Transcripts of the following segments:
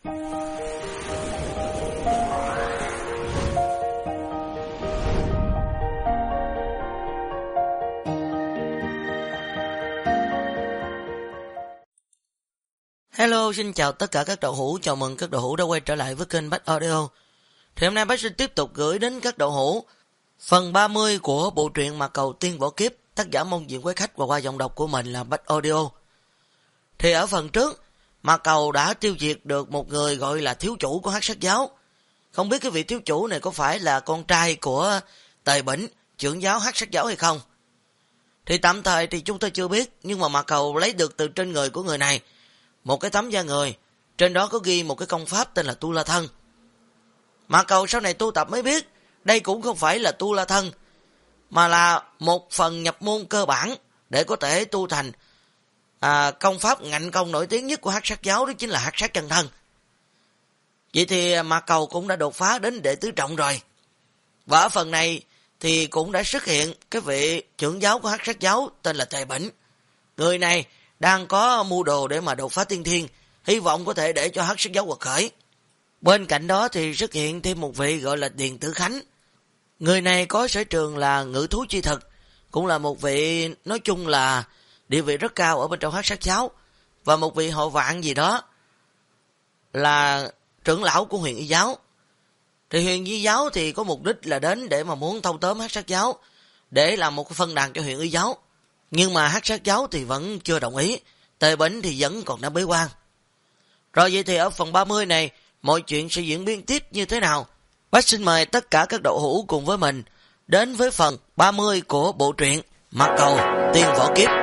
Hello, xin chào tất cả các đậu hũ, chào mừng các đậu hũ đã quay trở lại với kênh Bách Audio. Thì hôm nay Bách sẽ tiếp tục gửi đến các đậu hũ phần 30 của bộ truyện Mạc Cầu Tiên Võ Kiếp, tác giả mong diện quý khách và qua giọng đọc của mình là Bách Audio. Thì ở phần trước, Mạc Cầu đã tiêu diệt được một người gọi là thiếu chủ của Hắc Sát Giáo. Không biết cái vị thiếu chủ này có phải là con trai của Tề Bỉnh, trưởng giáo Hắc Sát Giáo hay không? Thì tạm thời thì chúng tôi chưa biết, nhưng mà Mạc Cầu lấy được từ trên người của người này một cái tấm da người, trên đó có ghi một cái công pháp tên là Tu La Thân. Mạc Cầu sau này tu tập mới biết, đây cũng không phải là Tu La Thân, mà là một phần nhập môn cơ bản để có thể tu thành công pháp ngạnh công nổi tiếng nhất của Hắc Sát Giáo, đó chính là Hắc Sát Chân Thân. Vậy thì Mạc Cầu cũng đã đột phá đến đệ tứ trọng rồi. Và ở phần này thì cũng đã xuất hiện cái vị trưởng giáo của Hắc Sát Giáo tên là Tề Bỉnh. Người này đang có mưu đồ để mà đột phá tiên thiên, hy vọng có thể để cho Hắc Sát Giáo quật khởi. Bên cạnh đó thì xuất hiện thêm một vị gọi là Điền Tử Khánh. Người này có sở trường là ngự thú chi thực, cũng là một vị nói chung là địa vị rất cao ở bên trong Hắc Sát Giáo, và một vị họ Vạn gì đó là trưởng lão của Huyền Y Giáo. Thì Huyền Y Giáo thì có mục đích là đến để mà muốn thâu tóm Hắc Sát Giáo, để làm một cái phân đàn cho Huyền Y Giáo. Nhưng mà Hắc Sát Giáo thì vẫn chưa đồng ý, Tề Bỉnh thì vẫn còn đang bế quan. Rồi vậy thì ở phần 30 này, mọi chuyện sẽ diễn biến tiếp như thế nào? Bác xin mời tất cả các đậu hũ cùng với mình đến với phần 30 của bộ truyện Mạc Cầu Tiên Võ Kiếp.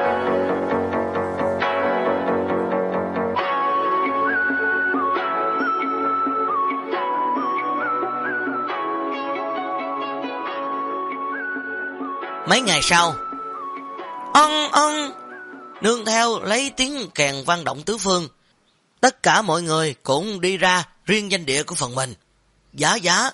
Mấy ngày sau, nương theo lấy tiếng kèn vang động tứ phương, tất cả mọi người cũng đi ra riêng danh địa của phần mình. Giá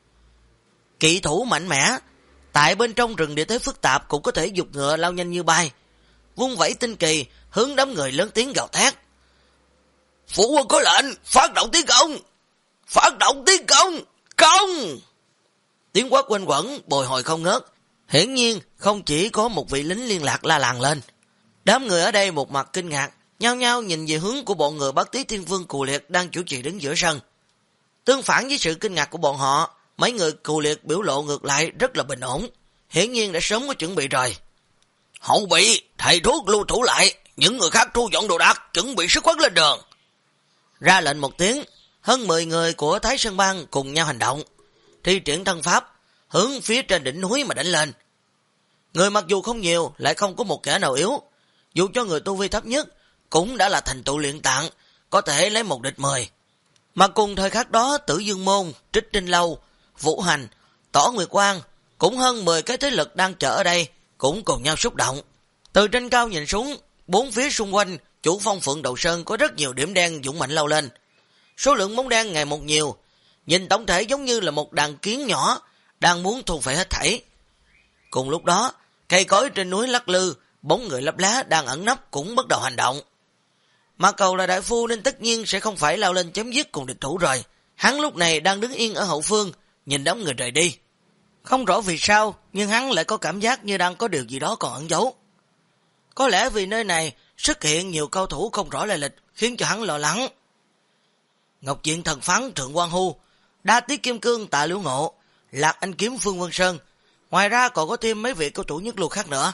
kỵ thủ mạnh mẽ tại bên trong rừng địa thế phức tạp cũng có thể dục ngựa lao nhanh như bay, vung vẩy tinh kỳ hướng đám người lớn tiếng gào thét: "Phụ quân có lệnh, phát động tiến công! Phát động tiến công! Công!" Tiếng quát quanh quẩn bồi hồi không ngớt. Hiển nhiên không chỉ có một vị lính liên lạc la làng lên. Đám người ở đây một mặt kinh ngạc, nhao nhao nhìn về hướng của bọn người Bát Tý Thiên Vương Cù Liệt đang chủ trì đứng giữa sân. Tương phản với sự kinh ngạc của bọn họ, mấy người Cù Liệt biểu lộ ngược lại rất là bình ổn, hiển nhiên đã sớm có chuẩn bị rồi. "Hậu bị, thầy thuốc lưu thủ lại, những người khác thu dọn đồ đạc, chuẩn bị sức quát lên đường." Ra lệnh một tiếng, hơn 10 người của Thái Sơn Bang cùng nhau hành động, thi triển thân pháp, hướng phía trên đỉnh núi mà đánh lên. Người mặc dù không nhiều, lại không có một kẻ nào yếu, dù cho người tu vi thấp nhất cũng đã là thành tựu luyện tạng, có thể lấy 1 địch 10. Mà cùng thời khắc đó, Tử Dương Môn, Trích Tinh Lâu, Vũ Hành, Tỏ Nguyệt Quang, cũng hơn 10 cái thế lực đang chờ ở đây, cũng cùng nhau xúc động. Từ trên cao nhìn xuống, bốn phía xung quanh, chủ phong Phượng Đầu Sơn có rất nhiều điểm đen dũng mạnh lao lên. Số lượng bóng đen ngày một nhiều, nhìn tổng thể giống như là một đàn kiến nhỏ, đang muốn thu phải hết thảy. Cùng lúc đó, cây cối trên núi lắc lư, bóng người lấp lá đang ẩn nấp cũng bắt đầu hành động. Mạc Cầu là đại phu nên tất nhiên sẽ không phải lao lên chém giết cùng địch thủ rồi. Hắn lúc này đang đứng yên ở hậu phương, nhìn đám người rời đi. Không rõ vì sao, nhưng hắn lại có cảm giác như đang có điều gì đó còn ẩn giấu. Có lẽ vì nơi này xuất hiện nhiều cao thủ không rõ lai lịch, khiến cho hắn lo lắng. Ngọc Diện Thần Phán Thượng Quan Hu, Đa Tiết Kim Cương Tạ Liễu Ngộ, Lạc Anh Kiếm Phương Vân Sơn, ngoài ra còn có thêm mấy vị cao thủ nhất lưu khác nữa.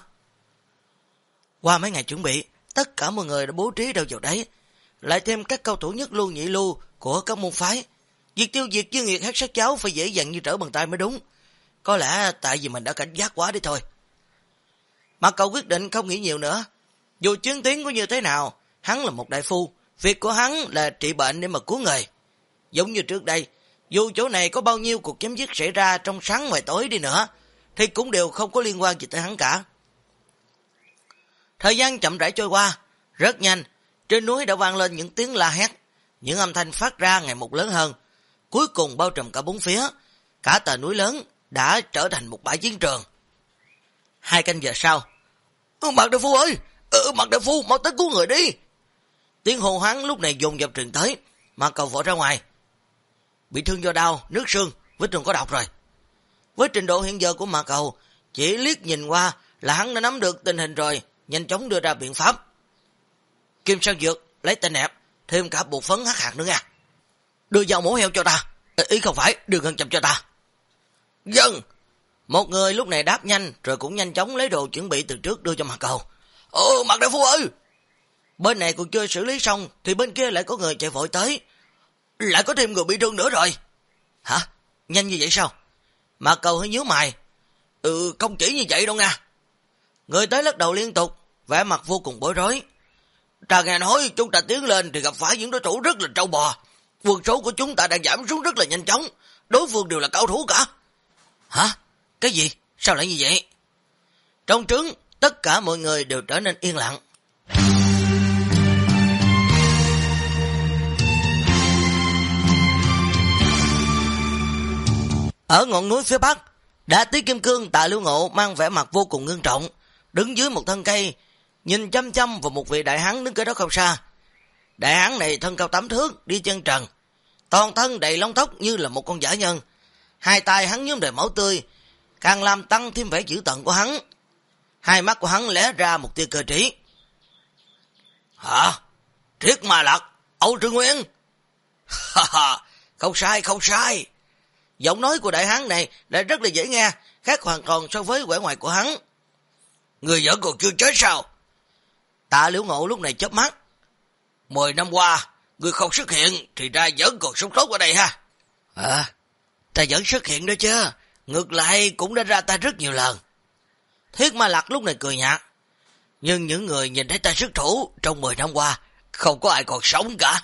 Qua mấy ngày chuẩn bị, tất cả mọi người đã bố trí đâu vào đấy, lại thêm các cao thủ nhất lưu nhị lưu của các môn phái. Việc tiêu diệt Dương Nghiệt Hắc Sát Giáo phải dễ dàng như trở bàn tay mới đúng. Có lẽ tại vì mình đã cảnh giác quá đi thôi. Mà cậu quyết định không nghĩ nhiều nữa. Dù chứng tiến có như thế nào, hắn là một đại phu, việc của hắn là trị bệnh để mà cứu người. Giống như trước đây, dù chỗ này có bao nhiêu cuộc chém giết xảy ra trong sáng ngoài tối đi nữa, thì cũng đều không có liên quan gì tới hắn cả. Thời gian chậm rãi trôi qua, rất nhanh, trên núi đã vang lên những tiếng la hét, những âm thanh phát ra ngày một lớn hơn, cuối cùng bao trùm cả bốn phía, cả tòa núi lớn đã trở thành một bãi chiến trường. 2 canh giờ sau, Mạc đại phu ơi, Mạc đại phu mau tới cứu người đi. Tiếng hô hoáng lúc này dồn dập truyền tới, Mạc Cầu vội ra ngoài. Bị thương do đau, nước xương, vết thương có độc rồi. Với trình độ hiện giờ của Mạc Cầu, chỉ liếc nhìn qua là hắn đã nắm được tình hình rồi, nhanh chóng đưa ra biện pháp. Kim Sang Dược lấy tên nẹp, thêm cả bột phấn hắc hạt nữa nha. Đưa dao mổ heo cho ta. Ý không phải, đưa ngân châm cho ta. Dân. Một người lúc này đáp nhanh, rồi cũng nhanh chóng lấy đồ chuẩn bị từ trước đưa cho Mạc Cầu. Mạc đại phu ơi. Bên này còn chưa xử lý xong, thì bên kia lại có người chạy vội tới. Lại có thêm người bị thương nữa rồi. Hả? Nhanh như vậy sao? Mạc Cầu hơi nhíu mày. Không chỉ như vậy đâu nha. Người tới lắc đầu liên tục, vẻ mặt vô cùng bối rối. Ta nghe nói chúng ta tiến lên thì gặp phải những đối thủ rất là trâu bò. Quân số của chúng ta đang giảm xuống rất là nhanh chóng. Đối phương đều là cao thủ cả. Hả? Cái gì? Sao lại như vậy? Trong trướng, tất cả mọi người đều trở nên yên lặng. Ở ngọn núi phía bắc, Đả Tí Kim Cương Tạ Lưu Ngộ mang vẻ mặt vô cùng nghiêm trọng, đứng dưới một thân cây, nhìn chăm chăm vào một vị đại hán đứng kế đó không xa. Đại hán này thân cao 8 thước, đi chân trần, toàn thân đầy lông tóc như là một con dã nhân. Hai tay hắn nhuốm đầy máu tươi, càng làm tăng thêm vẻ dữ tợn của hắn. Hai mắt của hắn lóe ra một tia cơ trí. Hả? Triết Ma Lạc, Âu Trương Nguyên? Không sai, không sai. Giọng nói của đại hán này đã rất là dễ nghe, khác hoàn toàn so với vẻ ngoài của hắn. Người vẫn còn chưa chết sao? Tạ Liễu Ngộ lúc này chớp mắt. 10 năm qua, người không xuất hiện thì ra vẫn còn sống tốt ở đây ha. Ta vẫn xuất hiện đó chứ, ngược lại cũng đã ra tay rất nhiều lần. Thiết Ma Lạc lúc này cười nhạt. Nhưng những người nhìn thấy ta xuất thủ trong 10 năm qua, không có ai còn sống cả.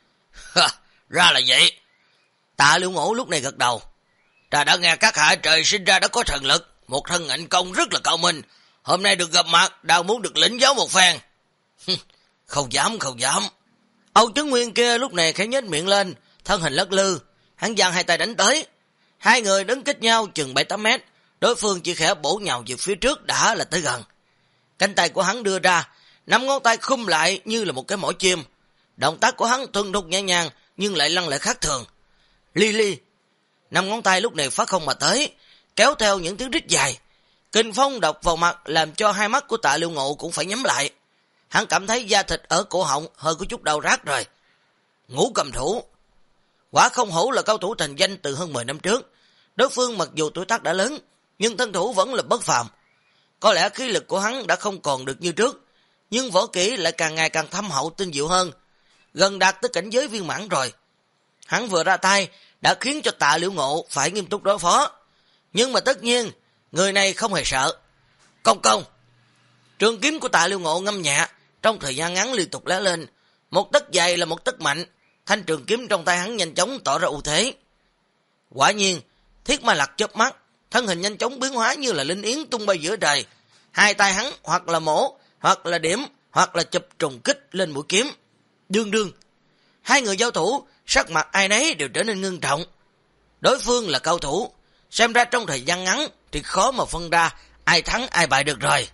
Ra là vậy. Tạ Liễu Ngộ lúc này gật đầu. Ta đã nghe các hạ trời sinh ra đã có thần lực, một thân ngạnh công rất là cao minh. Hôm nay được gặp mặt, đang muốn được lĩnh giáo một phen. Không dám, không dám. Âu Trấn Nguyên kia lúc này khẽ nhếch miệng lên, thân hình lắc lư. Hắn giang hai tay đánh tới. Hai người đứng cách nhau chừng 7-8 mét. Đối phương chỉ khẽ bổ nhào về phía trước đã là tới gần. Cánh tay của hắn đưa ra, 5 ngón tay khum lại như là một cái mỏ chim. Động tác của hắn thuần thục nhẹ nhàng nhưng lại lăng lệ khác thường. Li li. 5 ngón tay lúc này phá không mà tới, kéo theo những tiếng rít dài. Kình phong độc vào mặt làm cho hai mắt của Tạ Liễu Ngộ cũng phải nhắm lại. Hắn cảm thấy da thịt ở cổ họng hơi có chút đau rát rồi. Ngũ Cầm Thủ. Quả không hổ là cao thủ thành danh từ hơn 10 năm trước. Đối phương mặc dù tuổi tác đã lớn, nhưng thân thủ vẫn là bất phàm. Có lẽ khí lực của hắn đã không còn được như trước, nhưng võ kỹ lại càng ngày càng thâm hậu tinh diệu hơn, gần đạt tới cảnh giới viên mãn rồi. Hắn vừa ra tay đã khiến cho Tạ Liễu Ngộ phải nghiêm túc đối phó. Nhưng mà tất nhiên, người này không hề sợ. Công công. Trường kiếm của Tạ Liễu Ngộ ngâm nhẹ, trong thời gian ngắn liên tục lóe lên. Một tấc dài là một tấc mạnh, thanh trường kiếm trong tay hắn nhanh chóng tỏ ra ưu thế. Quả nhiên, Thiết Ma Lạc chớp mắt, thân hình nhanh chóng biến hóa như là linh yến tung bay giữa trời. Hai tay hắn hoặc là mổ, hoặc là điểm, hoặc là chụp trùng kích lên mũi kiếm. Đương đương. Hai người giao thủ, sắc mặt ai nấy đều trở nên ngưng trọng. Đối phương là cao thủ, xem ra trong thời gian ngắn thì khó mà phân ra ai thắng ai bại được rồi.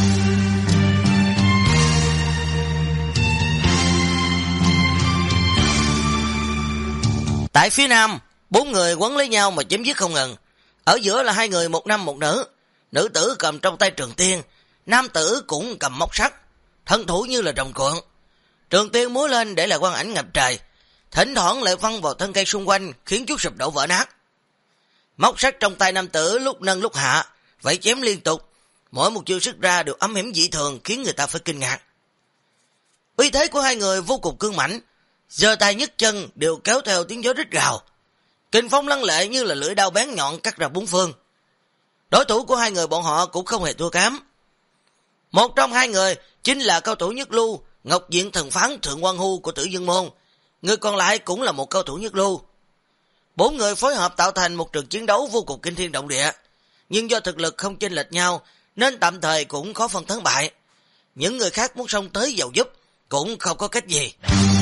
Tại phía nam, 4 người quấn lấy nhau mà chém giết không ngừng. Ở giữa là 2 người, một nam một nữ. Nữ tử cầm trong tay trường tiên, nam tử cũng cầm móc sắt, thân thủ như là rồng cuộn. Trường tiên múa lên để lại quang ảnh ngập trời, thỉnh thoảng lại văng vào thân cây xung quanh khiến chúng sụp đổ vỡ nát. Móc sắt trong tay nam tử lúc nâng lúc hạ, vẫy chém liên tục, mỗi một chiêu sức ra đều ấm hiểm dị thường khiến người ta phải kinh ngạc. Uy thế của hai người vô cùng cương mãnh, giơ tay nhấc chân đều kéo theo tiếng gió rít gào. Kình phong lăng lệ như là lưỡi đao bén nhọn cắt ra bốn phương. Đối thủ của hai người bọn họ cũng không hề thua kém. Một trong hai người chính là cao thủ nhất lưu, Ngọc Diện Thần Phán Thượng Quan Hu của Tử Dương Môn. Người còn lại cũng là một cao thủ nhất lưu. 4 người phối hợp tạo thành một trận chiến đấu vô cùng kinh thiên động địa. Nhưng do thực lực không chênh lệch nhau nên tạm thời cũng khó phân thắng bại. Những người khác muốn xông tới vào giúp cũng không có cách gì.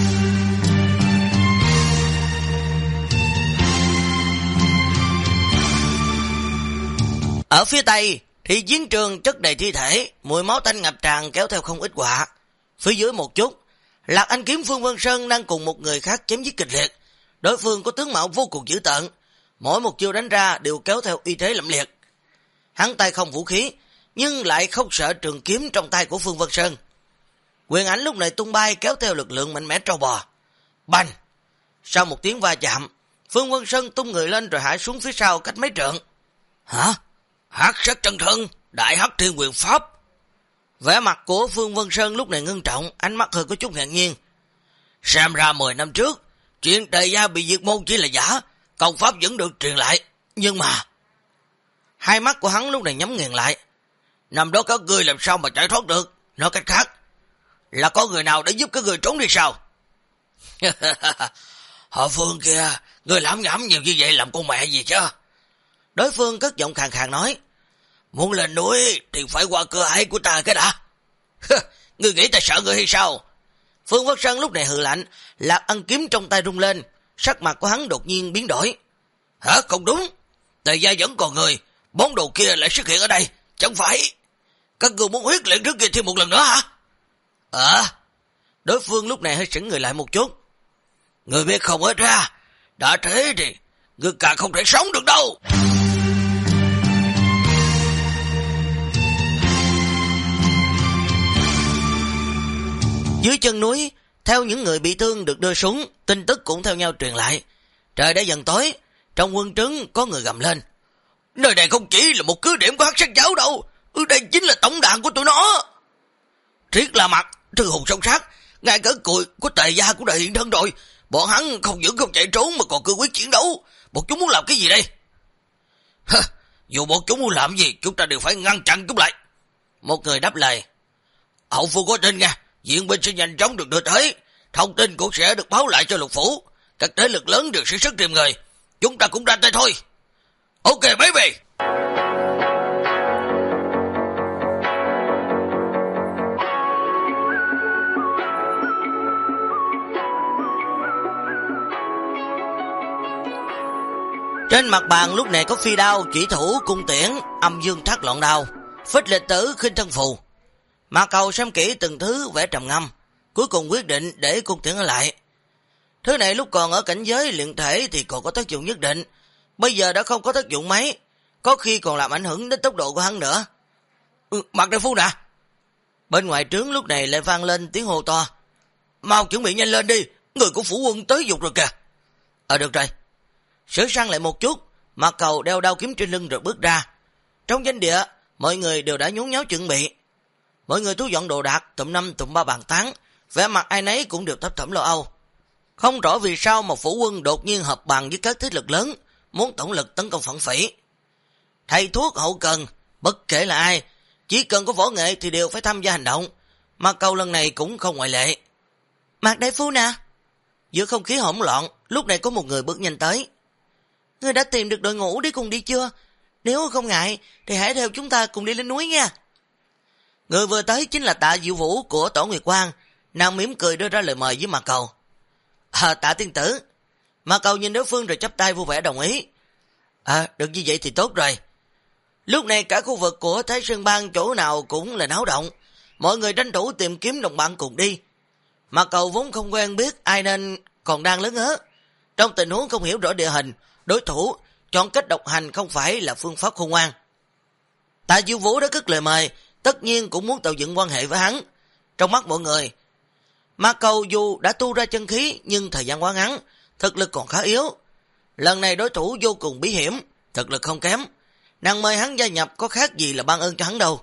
Ở phía tây thì chiến trường chất đầy thi thể, mùi máu tanh ngập tràn kéo theo không ít họa. Phía dưới một chút Lạc Anh kiếm Phương Vân Sơn đang cùng một người khác chém giết kịch liệt. Đối phương có tướng mạo vô cùng dữ tợn, mỗi một chiêu đánh ra đều kéo theo uy thế lẫm liệt. Hắn tay không vũ khí, nhưng lại không sợ trường kiếm trong tay của Phương Vân Sơn. Quyền ảnh lúc này tung bay kéo theo lực lượng mạnh mẽ trâu bò. Bành! Sau một tiếng va chạm, Phương Vân Sơn tung người lên rồi hạ xuống phía sau cách mấy trượng. Hả? Hắc sát chân thân, đại hắc thiên quyền pháp. Vẻ mặt của Phương Vân Sơn lúc này ngưng trọng, ánh mắt hơi có chút ngạc nhiên. Xem ra 10 năm trước, chuyện Tề gia bị diệt môn chỉ là giả, công pháp vẫn được truyền lại. Nhưng mà... Hai mắt của hắn lúc này nhắm nghiền lại. Năm đó các ngươi làm sao mà chạy thoát được? Nói cách khác, là có người nào để giúp các người trốn đi sao? Họ Phương kia, người lãm nhảm nhiều như vậy làm con mẹ gì chứ? Đối phương cất giọng khàn khàn nói. Muốn lên núi thì phải qua cửa ải của ta cái đã. Ngươi nghĩ ta sợ ngươi hay sao? Phương Vân Sơn lúc này hừ lạnh, Lạc Ân kiếm trong tay rung lên, sắc mặt của hắn đột nhiên biến đổi. Hả? Không đúng. Tề gia vẫn còn người, món đồ kia lại xuất hiện ở đây, chẳng phải các ngươi muốn huyết luyện trước kia thêm một lần nữa hả? Đối phương lúc này hơi sững người lại một chút. Ngươi biết không hết ra, đã thế thì ngươi càng không thể sống được đâu. Dưới chân núi, theo những người bị thương được đưa xuống, tin tức cũng theo nhau truyền lại. Trời đã dần tối, trong quân trướng có người gầm lên. Nơi này không chỉ là một cứ điểm của hắc sát giáo đâu, đây chính là tổng đàn của tụi nó. Triết là mặt, thư hùng song sát, ngay cả cùi của Tề gia cũng đã hiện thân rồi. Bọn hắn không những không chạy trốn mà còn cương quyết chiến đấu. Bọn chúng muốn làm cái gì đây? Dù bọn chúng muốn làm gì, chúng ta đều phải ngăn chặn chúng lại. Một người đáp lời. Hậu phu có tin nha, viện binh sẽ nhanh chóng được đưa tới, thông tin cũng sẽ được báo lại cho lục phủ. Các thế lực lớn đều sẽ sức tìm người, chúng ta cũng ra tay thôi. Ok baby. Trên mặt bàn lúc này có phi đao, chỉ thủ, cung tiễn, âm dương thác loạn đao, phích lịch tử, khinh thân phù. Mạc Cầu xem kỹ từng thứ vẻ trầm ngâm, cuối cùng quyết định để cung tiễn ở lại. Thứ này lúc còn ở cảnh giới luyện thể thì còn có tác dụng nhất định, bây giờ đã không có tác dụng mấy, có khi còn làm ảnh hưởng đến tốc độ của hắn nữa. Mạc đại phu nè. Bên ngoài trướng lúc này lại vang lên tiếng hô to. Mau chuẩn bị nhanh lên đi, người của phủ quân tới dục rồi kìa. Được rồi. Sửa sang lại một chút, Mạc Cầu đeo đao kiếm trên lưng rồi bước ra. Trong danh địa, mọi người đều đã nhốn nháo chuẩn bị. Mọi người thu dọn đồ đạc, tụm năm tụm ba bàn tán, vẻ mặt ai nấy cũng đều thấp thỏm lo âu. Không rõ vì sao mà phủ quân đột nhiên hợp bàn với các thế lực lớn, muốn tổng lực tấn công phản phỉ. Thầy thuốc hậu cần, bất kể là ai, chỉ cần có võ nghệ thì đều phải tham gia hành động. Mạc Cầu lần này cũng không ngoại lệ. Mạc đại phu nè. Giữa không khí hỗn loạn, lúc này có một người bước nhanh tới. Ngươi đã tìm được đội ngũ đi cùng đi chưa? Nếu không ngại thì hãy theo chúng ta cùng đi lên núi nha. Người vừa tới chính là Tạ Diệu Vũ của Tổ Nguyệt Quang. Nàng mỉm cười đưa ra lời mời với Mạc Cầu. Tạ tiên tử. Mạc Cầu nhìn đối phương rồi chắp tay vui vẻ đồng ý. Được như vậy thì tốt rồi. Lúc này cả khu vực của Thái Sơn Bang chỗ nào cũng là náo động. Mọi người tranh thủ tìm kiếm đồng bạn cùng đi. Mạc Cầu vốn không quen biết ai nên còn đang lớn ngớ. Trong tình huống không hiểu rõ địa hình, đối thủ chọn cách độc hành không phải là phương pháp khôn ngoan. Tạ Diệu Vũ đã cất lời mời, tất nhiên cũng muốn tạo dựng quan hệ với hắn. Trong mắt mọi người, Mạc Cầu dù đã tu ra chân khí nhưng thời gian quá ngắn, thực lực còn khá yếu. Lần này đối thủ vô cùng bí hiểm, thực lực không kém. Nàng mời hắn gia nhập có khác gì là ban ơn cho hắn đâu.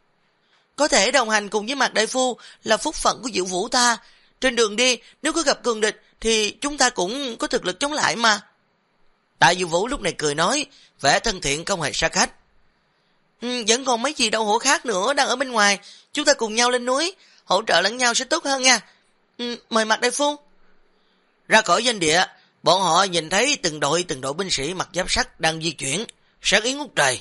Có thể đồng hành cùng với Mạc đại phu là phúc phận của Diệu Vũ ta. Trên đường đi nếu có gặp cường địch thì chúng ta cũng có thực lực chống lại mà. Tạ Diệu Vũ lúc này cười nói, vẻ thân thiện không hề xa cách. Vẫn còn mấy gì đau khổ khác nữa đang ở bên ngoài, chúng ta cùng nhau lên núi, hỗ trợ lẫn nhau sẽ tốt hơn nha. Mời Mạc đại phu. Ra khỏi danh địa, bọn họ nhìn thấy từng đội binh sĩ mặc giáp sắt đang di chuyển, sát ý ngút trời.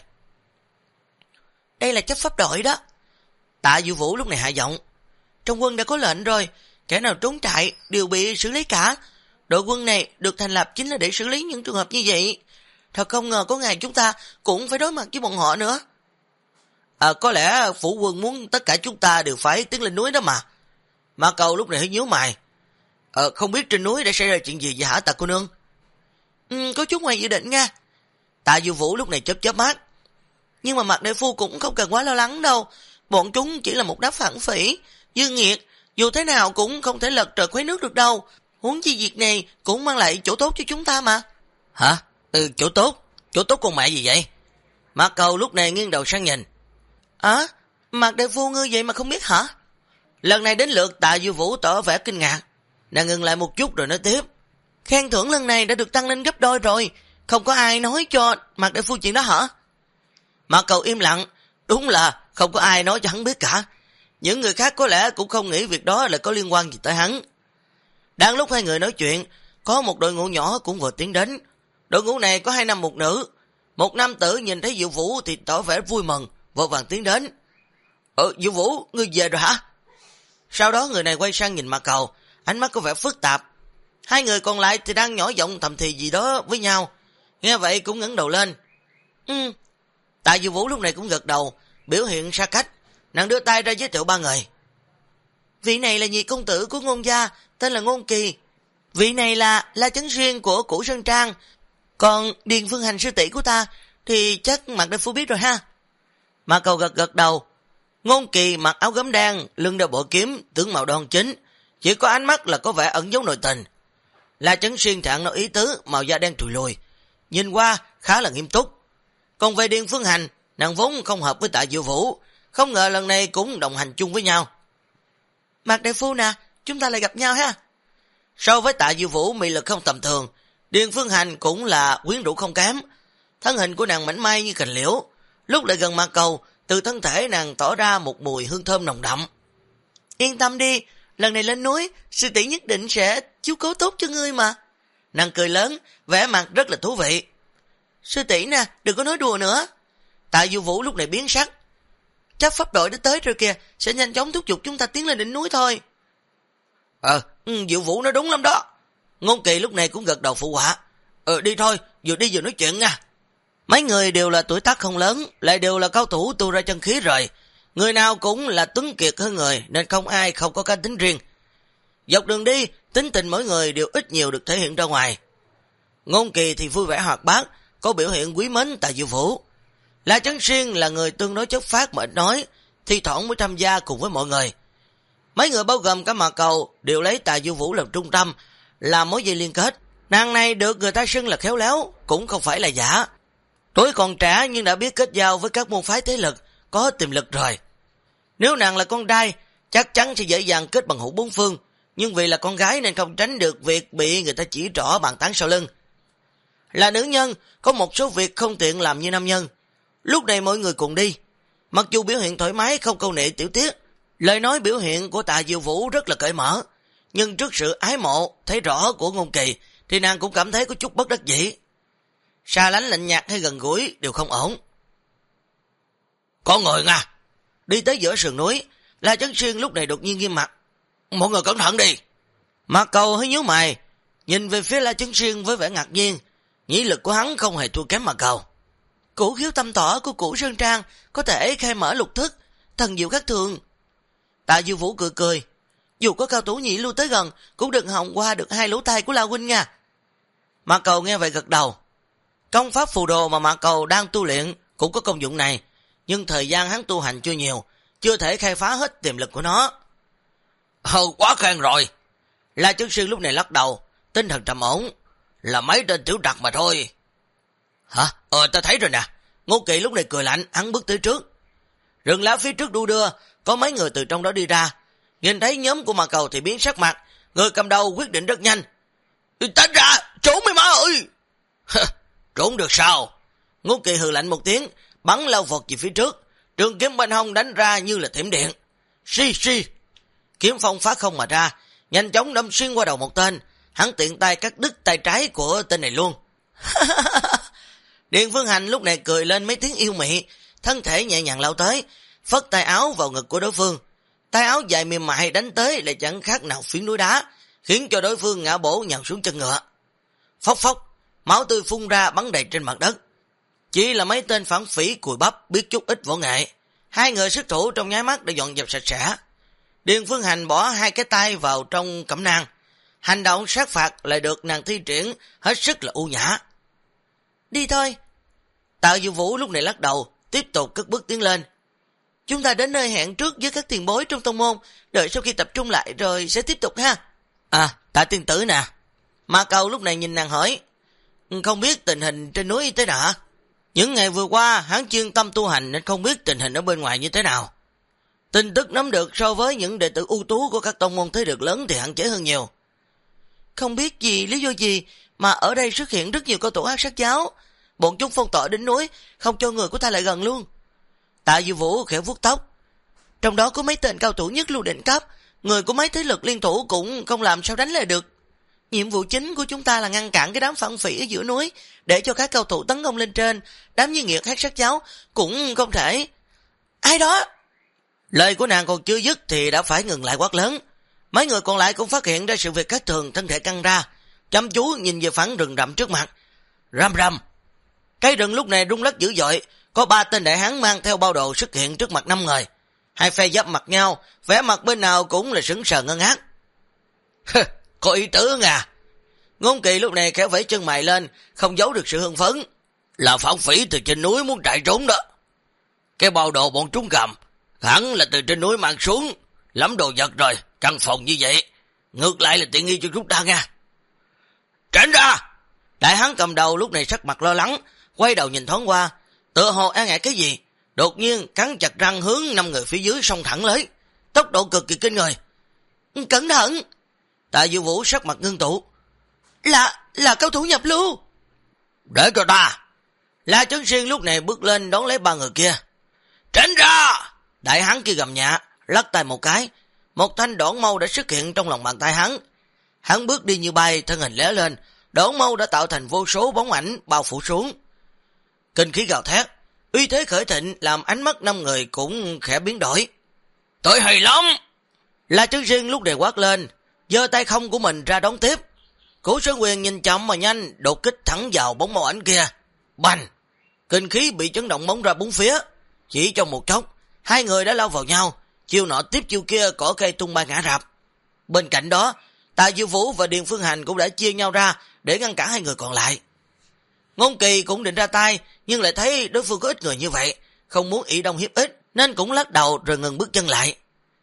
Đây là chấp pháp đội đó. Tạ Diệu Vũ lúc này hạ giọng. Trong quân đã có lệnh rồi, kẻ nào trốn trại đều bị xử lý cả. Đội quân này được thành lập chính là để xử lý những trường hợp như vậy. Thật không ngờ có ngày chúng ta cũng phải đối mặt với bọn họ nữa. Có lẽ phủ quân muốn tất cả chúng ta đều phải tiến lên núi đó mà. Mạc Cầu lúc này hơi nhíu mày. Không biết trên núi đã xảy ra chuyện gì vậy hả Tạ cô nương? Có chút ngoài dự định nha. Tạ Diệu Vũ lúc này chớp chớp mắt. Nhưng mà Mạc đại phu cũng không cần quá lo lắng đâu. Bọn chúng chỉ là một đám phản phỉ, dương nghiệt, dù thế nào cũng không thể lật trời khuấy nước được đâu. Huống chi việc này cũng mang lại chỗ tốt cho chúng ta mà. Hả? Chỗ tốt? Chỗ tốt con mẹ gì vậy? Mạc Cầu lúc này nghiêng đầu sang nhìn. Mạc đại phu ngươi vậy mà không biết hả? Lần này đến lượt Tạ Diệu Vũ tỏ vẻ kinh ngạc. Nàng ngừng lại một chút rồi nói tiếp. Khen thưởng lần này đã được tăng lên gấp đôi rồi. Không có ai nói cho Mạc đại phu chuyện đó hả? Mạc Cầu im lặng. Đúng là không có ai nói cho hắn biết cả. Những người khác có lẽ cũng không nghĩ việc đó là có liên quan gì tới hắn. Đang lúc hai người nói chuyện, có một đội ngũ nhỏ cũng vừa tiến đến. Đội ngũ này có 2 nam một nữ. Một nam tử nhìn thấy Diệu Vũ thì tỏ vẻ vui mừng, vội vàng tiến đến. Diệu Vũ, ngươi về rồi hả? Sau đó người này quay sang nhìn Mạc Cầu, ánh mắt có vẻ phức tạp. Hai người còn lại thì đang nhỏ giọng thầm thì gì đó với nhau. Nghe vậy cũng ngẩng đầu lên. Tạ Diệu Vũ lúc này cũng gật đầu, biểu hiện xa cách. Nàng đưa tay ra giới thiệu 3 người. Vị này là nhị công tử của Ngôn gia, tên là Ngôn Kỳ. Vị này là La Chấn Xuyên của Cửu Sơn Trang. Còn Điền Phương Hành sư tỷ của ta thì chắc Mạc đại phu biết rồi ha. Mạc Cầu gật đầu. Ngôn Kỳ mặc áo gấm đen, lưng đeo bộ kiếm, tướng mạo đoan chính, chỉ có ánh mắt là có vẻ ẩn giấu nội tình. La Chấn Xuyên thì ăn nói ý tứ, màu da đen trùi lùi, nhìn qua khá là nghiêm túc. Còn về Điền Phương Hành, nàng vốn không hợp với Tạ Diệu Vũ, không ngờ lần này cũng đồng hành chung với nhau. Mạc đại phu nè, chúng ta lại gặp nhau ha. So với Tạ Diệu Vũ mị lực không tầm thường, Điền Phương Hành cũng là quyến rũ không kém. Thân hình của nàng mảnh mai như cành liễu, lúc lại gần Mạc Cầu, từ thân thể nàng tỏ ra một mùi hương thơm nồng đậm. Yên tâm đi, lần này lên núi, sư tỷ nhất định sẽ chiếu cố tốt cho ngươi mà. Nàng cười lớn, vẻ mặt rất là thú vị. Sư tỷ nè, đừng có nói đùa nữa. Tạ Diệu Vũ lúc này biến sắc. Chắc pháp đội đã tới rồi kìa, sẽ nhanh chóng thúc giục chúng ta tiến lên đỉnh núi thôi. Diệu Vũ nói đúng lắm đó. Ngôn Kỳ lúc này cũng gật đầu phụ họa. Đi thôi, vừa đi vừa nói chuyện nha. Mấy người đều là tuổi tác không lớn, lại đều là cao thủ tu ra chân khí rồi. Người nào cũng là tuấn kiệt hơn người, nên không ai không có cá tính riêng. Dọc đường đi, tính tình mỗi người đều ít nhiều được thể hiện ra ngoài. Ngôn Kỳ thì vui vẻ hoạt bát, có biểu hiện quý mến Tạ Diệu Vũ. La Chấn Xuyên là người tương đối chất phác mà ít nói, thi thoảng mới tham gia cùng với mọi người. Mấy người bao gồm cả Mạc Cầu đều lấy Tạ Diệu Vũ làm trung tâm, làm mối dây liên kết. Nàng này được người ta xưng là khéo léo, cũng không phải là giả. Tuổi còn trẻ nhưng đã biết kết giao với các môn phái thế lực, có tiềm lực rồi. Nếu nàng là con trai, chắc chắn sẽ dễ dàng kết bằng hữu bốn phương, nhưng vì là con gái nên không tránh được việc bị người ta chỉ trỏ bàn tán sau lưng. Là nữ nhân, có một số việc không tiện làm như nam nhân. Lúc này mọi người cùng đi. Mặc dù biểu hiện thoải mái không câu nệ tiểu tiết, lời nói biểu hiện của Tạ Diệu Vũ rất là cởi mở, nhưng trước sự ái mộ, thấy rõ của Ngôn Kỳ, thì nàng cũng cảm thấy có chút bất đắc dĩ. Xa lánh lạnh nhạt hay gần gũi đều không ổn. Có người nha. Đi tới giữa sườn núi, La Chấn Xuyên lúc này đột nhiên nghiêm mặt. Mọi người cẩn thận đi. Mạc Cầu hơi nhíu mày, nhìn về phía La Chấn Xuyên với vẻ ngạc nhiên. Nhĩ lực của hắn không hề thua kém Mạc Cầu. Cửu khiếu tâm tỏa của Cửu Sơn Trang có thể khai mở lục thức, thần diệu khác thường. Tạ Diệu Vũ cười cười. Dù có cao thủ nhị lưu tới gần, cũng đừng hòng qua được 2 lỗ tai của La huynh nha. Mạc Cầu nghe vậy gật đầu. Công pháp phù đồ mà Mạc Cầu đang tu luyện cũng có công dụng này, nhưng thời gian hắn tu hành chưa nhiều, chưa thể khai phá hết tiềm lực của nó. Quá khen rồi. La Chấn Xuyên lúc này lắc đầu, tinh thần trầm ổn. Là mấy tên tiểu trặc mà thôi. Hả? Ta thấy rồi nè. Ngô Kỳ lúc này cười lạnh, hắn bước tới trước. Rừng lá phía trước đu đưa, có mấy người từ trong đó đi ra. Nhìn thấy nhóm của Mạc Cầu thì biến sắc mặt, người cầm đầu quyết định rất nhanh. Tách ra, trốn mày má ơi. Trốn được sao? Ngô Kỳ hừ lạnh một tiếng, bắn lao vọt về phía trước, trường kiếm bên hông đánh ra như là thiểm điện. Xi. Kiếm phong phá không mà ra, nhanh chóng đâm xuyên qua đầu một tên. Hắn tiện tay cắt đứt tay trái của tên này luôn. Điền Phương Hành lúc này cười lên mấy tiếng yêu mị, thân thể nhẹ nhàng lao tới, phất tay áo vào ngực của đối phương. Tay áo dài mềm mại đánh tới lại chẳng khác nào phiến núi đá, khiến cho đối phương ngã bổ nhào xuống chân ngựa. Phốc phốc, máu tươi phun ra bắn đầy trên mặt đất. Chỉ là mấy tên phản phỉ cùi bắp biết chút ít võ nghệ. Hai người sức thủ trong nháy mắt đã dọn dẹp sạch sẽ. Điền Phương Hành bỏ hai cái tay vào trong cẩm nang. Hành động sát phạt lại được nàng thi triển hết sức là ưu nhã. Đi thôi. Tạ Dư Vũ lúc này lắc đầu, tiếp tục cất bước tiến lên. Chúng ta đến nơi hẹn trước với các tiền bối trong tông môn, đợi sau khi tập trung lại rồi sẽ tiếp tục ha. Tạ tiên tử nè. Ma Cầu lúc này nhìn nàng hỏi, không biết tình hình trên núi thế nào hả? Những ngày vừa qua hắn chuyên tâm tu hành nên không biết tình hình ở bên ngoài như thế nào. Tin tức nắm được so với những đệ tử ưu tú của các tông môn thế lực lớn thì hạn chế hơn nhiều. Không biết vì lý do gì mà ở đây xuất hiện rất nhiều cao thủ Hắc Sát giáo. Bọn chúng phong tỏa đỉnh núi, không cho người của ta lại gần luôn. Tạ Dư Vũ khẽ vuốt tóc. Trong đó có mấy tên cao thủ nhất lưu đỉnh cấp, người của mấy thế lực liên thủ cũng không làm sao đánh lại được. Nhiệm vụ chính của chúng ta là ngăn cản cái đám phản phỉ ở giữa núi, để cho các cao thủ tấn công lên trên. Đám như nghiệt Hắc Sát giáo cũng không thể. Ai đó? Lời của nàng còn chưa dứt thì đã phải ngừng lại quát lớn. Mấy người còn lại cũng phát hiện ra sự việc khác thường, thân thể căng ra, chăm chú nhìn về phẳng rừng rậm trước mặt. Rầm rầm. Cái rừng lúc này rung lắc dữ dội, có 3 tên đại hán mang theo bao đồ xuất hiện trước mặt 5 người. Hai phe giáp mặt nhau, vẻ mặt bên nào cũng là sững sờ ngơ ngác. Có ý tứ à? Ngôn Kỳ lúc này kéo vẫy chân mày lên, không giấu được sự hưng phấn. Là phản phỉ từ trên núi muốn chạy trốn đó. Cái bao đồ bọn chúng cầm, hẳn là từ trên núi mang xuống, lắm đồ vật rồi, căn phòng như vậy. Ngược lại là tiện nghi cho chúng ta nha. Tránh ra! Đại hán cầm đầu lúc này sắc mặt lo lắng, quay đầu nhìn thoáng qua, tựa hồ e ngại cái gì, đột nhiên cắn chặt răng hướng 5 người phía dưới xông thẳng lấy, tốc độ cực kỳ kinh người. Cẩn thận! Tạ Dư Vũ sắc mặt ngưng tụ. Là cao thủ nhập lưu. Để cho ta! La Chấn Xuyên lúc này bước lên đón lấy 3 người kia. Tránh ra! Đại hán kia gầm nhẹ, lắc tay một cái, một thanh đỏn mâu đã xuất hiện trong lòng bàn tay hắn. Hắn bước đi như bay, thân hình lóe lên, đỏn mâu đã tạo thành vô số bóng ảnh bao phủ xuống. Kinh khí gào thét, uy thế khởi thịnh làm ánh mắt 5 người cũng khẽ biến đổi. Tội hay lắm! La Chấn Xuyên lúc này quát lên, giơ tay không của mình ra đón tiếp. Cổ Sơn Quyền nhìn chậm mà nhanh, đột kích thẳng vào bóng màu ảnh kia. Bành! Kinh khí bị chấn động bóng ra bốn phía. Chỉ trong một chốc, 2 người đã lao vào nhau, chiêu nọ tiếp chiêu kia, cỏ cây tung bay ngã rạp. Bên cạnh đó, Tạ Dư Vũ và Điền Phương Hành cũng đã chia nhau ra để ngăn cản 2 người còn lại. Ngôn Kỳ cũng định ra tay, nhưng lại thấy đối phương có ít người như vậy, không muốn ỷ đông hiếp ít, nên cũng lắc đầu rồi ngừng bước chân lại.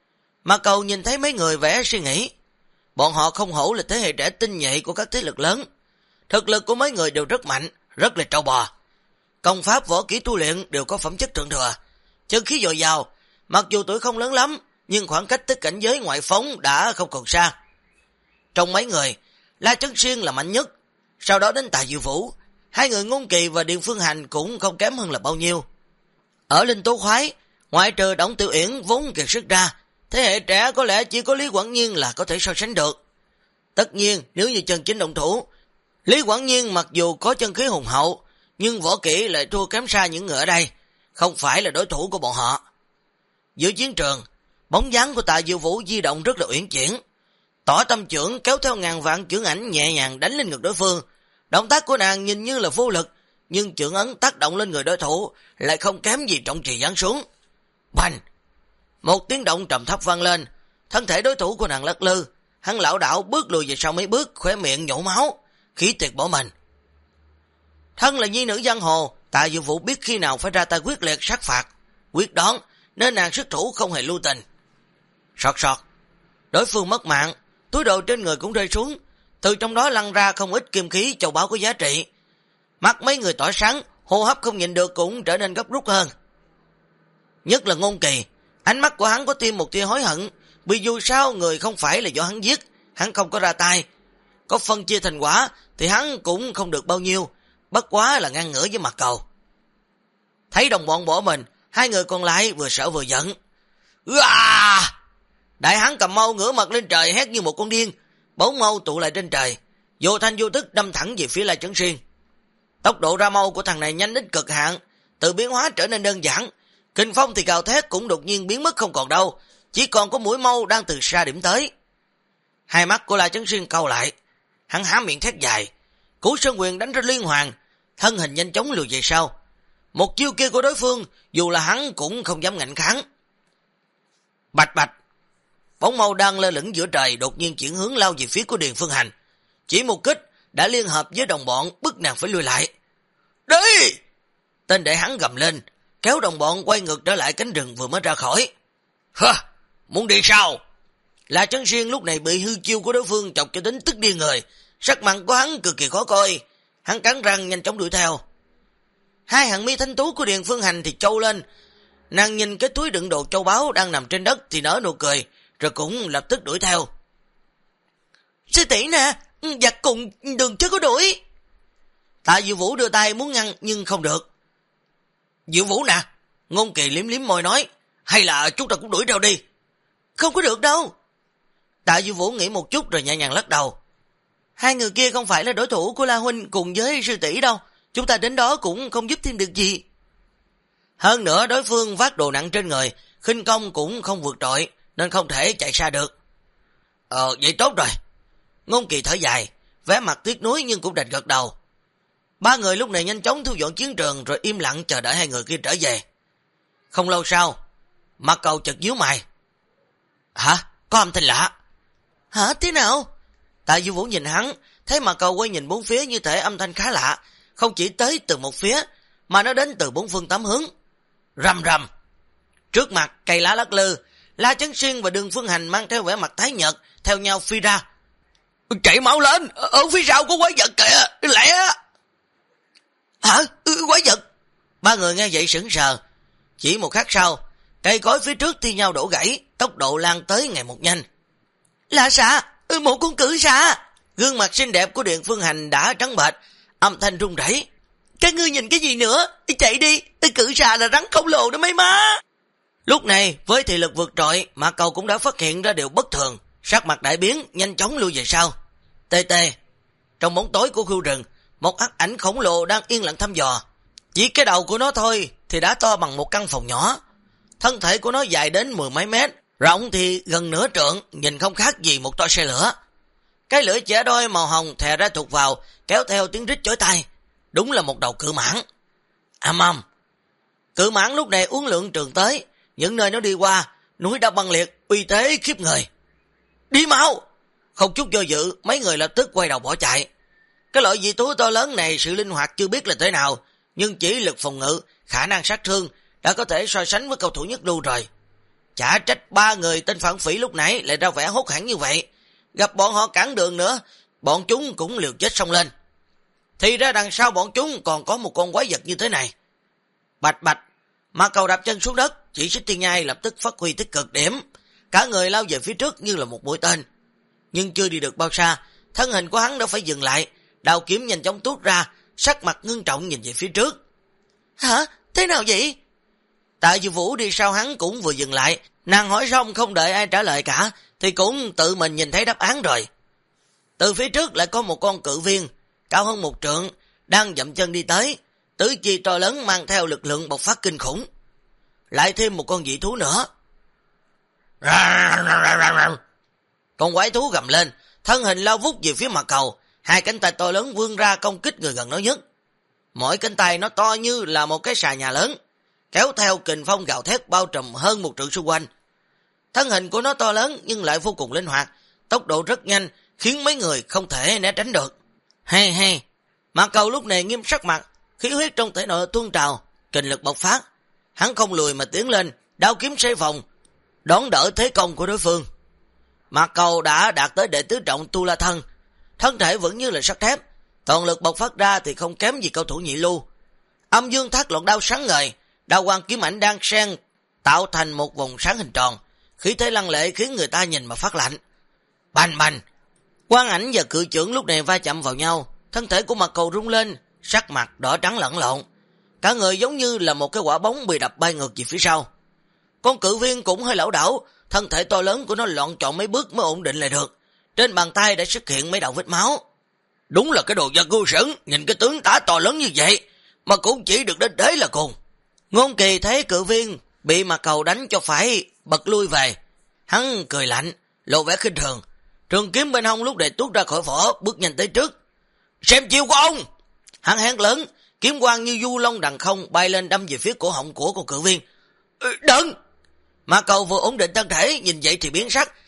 Ma Cầu nhìn thấy mấy người vẽ suy nghĩ. Bọn họ không hổ là thế hệ trẻ tinh nhạy của các thế lực lớn. Thực lực của mấy người đều rất mạnh, rất là trâu bò. Công pháp võ kỹ tu luyện đều có phẩm chất thượng thừa, chân khí dồi dào. Mặc dù tuổi không lớn lắm, nhưng khoảng cách tới cảnh giới ngoại phóng đã không còn xa. Trong mấy người, La Chấn Xuyên là mạnh nhất, sau đó đến Tạ Dư Vũ. 2 người Ngôn Kỳ và Điền Phương Hành cũng không kém hơn là bao nhiêu. Ở Linh Tố Khoái, ngoại trừ Đổng Tiểu Uyển vốn kiệt sức ra, thế hệ trẻ có lẽ chỉ có Lý Quảng Nhiên là có thể so sánh được. Tất nhiên, nếu như chân chính động thủ, Lý Quảng Nhiên mặc dù có chân khí hùng hậu, nhưng võ kỹ lại thua kém xa những người ở đây, không phải là đối thủ của bọn họ. Giữa chiến trường, bóng dáng của Tạ Dư Vũ di động rất là uyển chuyển, tỏ tâm chưởng kéo theo ngàn vạn chưởng ảnh nhẹ nhàng đánh lên ngực đối phương. Động tác của nàng nhìn như là vô lực, nhưng chưởng ấn tác động lên người đối thủ lại không kém gì trọng trì giáng xuống. Bành! Một tiếng động trầm thấp vang lên, thân thể đối thủ của nàng lắc lư, hắn lảo đảo bước lùi về sau mấy bước, khóe miệng nhổ máu, khí tuyệt bỏ mình. Thân là nhi nữ giang hồ, Tạ Dư Vũ biết khi nào phải ra tay quyết liệt sát phạt, quyết đoán, nên nàng xuất thủ không hề lưu tình. Sọt sọt, đối phương mất mạng, túi đồ trên người cũng rơi xuống, từ trong đó lăn ra không ít kim khí châu báu có giá trị. Mắt mấy người tỏa sáng, hô hấp không nhịn được cũng trở nên gấp rút hơn. Nhất là Ngôn Kỳ, ánh mắt của hắn có thêm một tia hối hận, vì dù sao người không phải là do hắn giết, hắn không có ra tay. Có phân chia thành quả thì hắn cũng không được bao nhiêu, bất quá là ngang ngửa với mặt cầu. Thấy đồng bọn bỏ mình, 2 người còn lại vừa sợ vừa giận. Đại hán cầm mâu ngửa mặt lên trời hét như một con điên, bóng mâu tụ lại trên trời, vô thanh vô tức đâm thẳng về phía La Chấn Xuyên. Tốc độ ra mâu của thằng này nhanh đến cực hạn, từ biến hóa trở nên đơn giản, kinh phong thì gào thét cũng đột nhiên biến mất không còn đâu, chỉ còn có mũi mâu đang từ xa điểm tới. Hai mắt của La Chấn Xuyên cau lại, hắn há miệng thét dài, Cửu Sơn Quyền đánh ra liên hoàn, thân hình nhanh chóng lùi về sau. Một chiêu kia của đối phương, dù là hắn cũng không dám ngạnh kháng. Bạch bạch, bóng màu đang lơ lửng giữa trời đột nhiên chuyển hướng lao về phía của Điền Phương Hành. Chỉ một kích đã liên hợp với đồng bọn bức nàng phải lùi lại. Đi! Tên đệ hắn gầm lên, kéo đồng bọn quay ngược trở lại cánh rừng vừa mới ra khỏi. Hơ, muốn đi sao? La Chấn Xuyên lúc này bị hư chiêu của đối phương chọc cho đến tức điên người, sắc mặt của hắn cực kỳ khó coi. Hắn cắn răng nhanh chóng đuổi theo. Hai hàng mi thanh tú của Điền Phương Hành thì trâu lên. Nàng nhìn cái túi đựng đồ châu báu đang nằm trên đất thì nở nụ cười, rồi cũng lập tức đuổi theo. Sư tỷ nè, giặc cùng đừng chứ có đuổi. Tạ Diệu Vũ đưa tay muốn ngăn nhưng không được. Diệu Vũ nè, Ngôn Kỳ liếm liếm môi nói, hay là chúng ta cũng đuổi theo đi. Không có được đâu. Tạ Diệu Vũ nghĩ một chút rồi nhẹ nhàng lắc đầu. Hai người kia không phải là đối thủ của La Huynh cùng với sư tỷ đâu, chúng ta đến đó cũng không giúp thêm được gì. Hơn nữa đối phương vác đồ nặng trên người, khinh công cũng không vượt trội, nên không thể chạy xa được. Vậy tốt rồi. Ngôn Kỳ thở dài, vẻ mặt tiếc nuối nhưng cũng đành gật đầu. Ba người lúc này nhanh chóng thu dọn chiến trường rồi im lặng chờ đợi hai người kia trở về. Không lâu sau, Mặt Cầu chợt nhíu mày. Hả? Có âm thanh lạ. Hả? Thế nào? Tạ Diệu Vũ nhìn hắn, thấy Mặt Cầu quay nhìn bốn phía như thể âm thanh khá lạ, không chỉ tới từ một phía, mà nó đến từ bốn phương tám hướng. Rầm rầm. Trước mặt cây lá lắc lư, La Chấn Xuyên và Đường Phương Hành mang theo vẻ mặt tái nhợt, theo nhau phi ra. Chảy máu lên, ở phía sau có quái vật kìa, lẹ. Hả? Quái vật? Ba người nghe vậy sững sờ. Chỉ một khắc sau, cây cối phía trước thi nhau đổ gãy, tốc độ lan tới ngày một nhanh. Là xạ, một con cử xạ. Gương mặt xinh đẹp của Điền Phương Hành đã trắng bệch, âm thanh run rẩy. Các ngươi nhìn cái gì nữa? Chạy đi, cử xạ là rắn khổng lồ đó mấy má. Lúc này, với thị lực vượt trội, Mạc Cầu cũng đã phát hiện ra điều bất thường, sắc mặt đại biến, nhanh chóng lui về sau. Tê tê, trong bóng tối của khu rừng, một hắc ảnh khổng lồ đang yên lặng thăm dò. Chỉ cái đầu của nó thôi thì đã to bằng một căn phòng nhỏ. Thân thể của nó dài đến 10 mấy mét, rộng thì gần nửa trượng, nhìn không khác gì một toa xe lửa. Cái lưỡi chẻ đôi màu hồng thè ra thụt vào, kéo theo tiếng rít chói tai. Đúng là một đầu cự mãng. Âm. Cự mãng lúc này uốn lượn trường tới, những nơi nó đi qua, núi đá băng liệt, uy thế khiếp người. Đi mau! Không chút do dự, mấy người lập tức quay đầu bỏ chạy. Cái loại dị thú to lớn này sự linh hoạt chưa biết là thế nào, nhưng chỉ lực phòng ngự, khả năng sát thương đã có thể so sánh với cầu thủ nhất lưu rồi. Chả trách ba người tên phản phỉ lúc nãy lại ra vẻ hốt hẳn như vậy. Gặp bọn họ cản đường nữa, bọn chúng cũng liều chết xông lên. Thì ra đằng sau bọn chúng còn có một con quái vật như thế này. Bạch bạch, Mạc Cầu đạp chân xuống đất, chỉ Xích Thiên Nhai lập tức phát huy tích cực điểm. Cả người lao về phía trước như là một mũi tên. Nhưng chưa đi được bao xa, thân hình của hắn đã phải dừng lại, đao kiếm nhanh chóng tuốt ra, sắc mặt ngưng trọng nhìn về phía trước. Hả? Thế nào vậy? Tạ Diệu Vũ đi sau hắn cũng vừa dừng lại, nàng hỏi xong không đợi ai trả lời cả, thì cũng tự mình nhìn thấy đáp án rồi. Từ phía trước lại có một con cự viên, cao hơn 1 trượng, đang dậm chân đi tới, tứ chi to lớn mang theo lực lượng bộc phát kinh khủng. Lại thêm một con dị thú nữa. Con quái thú gầm lên, thân hình lao vút về phía Mạc Cầu, hai cánh tay to lớn vươn ra công kích người gần nó nhất. Mỗi cánh tay nó to như là một cái xà nhà lớn, kéo theo kình phong gào thét bao trùm hơn 1 trượng xung quanh. Thân hình của nó to lớn nhưng lại vô cùng linh hoạt, tốc độ rất nhanh, khiến mấy người không thể né tránh được. Hay, Mạc Cầu lúc này nghiêm sắc mặt, khí huyết trong thể nội tuôn trào, kình lực bộc phát. Hắn không lùi mà tiến lên, đao kiếm xoay vòng, đón đỡ thế công của đối phương. Mạc Cầu đã đạt tới đệ tứ trọng Tu La Thân, thân thể vẫn như là sắt thép, toàn lực bộc phát ra thì không kém gì cầu thủ nhị lưu. Âm dương thác loạn đao sáng ngời, đao quang kiếm ảnh đang xen tạo thành một vùng sáng hình tròn, khí thế lăng lệ khiến người ta nhìn mà phát lạnh. Bành bành, quang ảnh và cự chưởng lúc này va chạm vào nhau, thân thể của Mạc Cầu rung lên, sắc mặt đỏ trắng lẫn lộn, cả người giống như là một cái quả bóng bị đập bay ngược về phía sau. Con cự viên cũng hơi lảo đảo, thân thể to lớn của nó loạn trọn mấy bước mới ổn định lại được. Trên bàn tay đã xuất hiện mấy đạo vết máu. Đúng là cái đồ gia cư sửng, nhìn cái tướng tá to lớn như vậy mà cũng chỉ được đến thế là cùng. Ngôn Kỳ thấy cự viên bị Mạc Cầu đánh cho phải bật lui về, hắn cười lạnh, lộ vẻ khinh thường, trường kiếm bên hông lúc này tuốt ra khỏi vỏ, bước nhanh tới trước. Xem chiêu của ông! Hắn hét lớn, kiếm quang như du long đằng không bay lên đâm về phía cổ họng của con cự viên. Đừng! Mạc Cầu vừa ổn định thân thể, nhìn vậy thì biến sắc,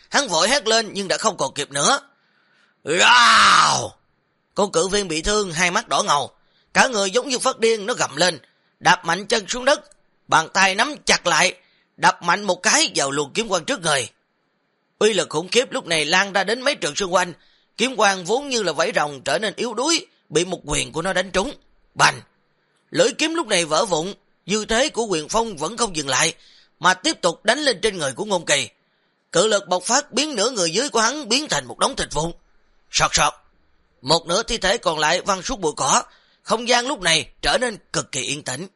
hắn vội hét lên nhưng đã không còn kịp nữa. Rào! Con cự viên bị thương, hai mắt đỏ ngầu, cả người giống như phát điên, nó gầm lên, đạp mạnh chân xuống đất, bàn tay nắm chặt lại, đập mạnh một cái vào luồng kiếm quang trước người. Uy lực khủng khiếp lúc này lan ra đến mấy trượng xung quanh, kiếm quang vốn như là vảy rồng trở nên yếu đuối, bị một quyền của nó đánh trúng. Bành! Lưỡi kiếm lúc này vỡ vụn, dư thế của quyền phong vẫn không dừng lại, mà tiếp tục đánh lên trên người của Ngôn Kỳ. Cự lực bộc phát biến nửa người dưới của hắn biến thành một đống thịt vụn. Sọt sọt! Một nửa thi thể còn lại văng suốt bụi cỏ, không gian lúc này trở nên cực kỳ yên tĩnh.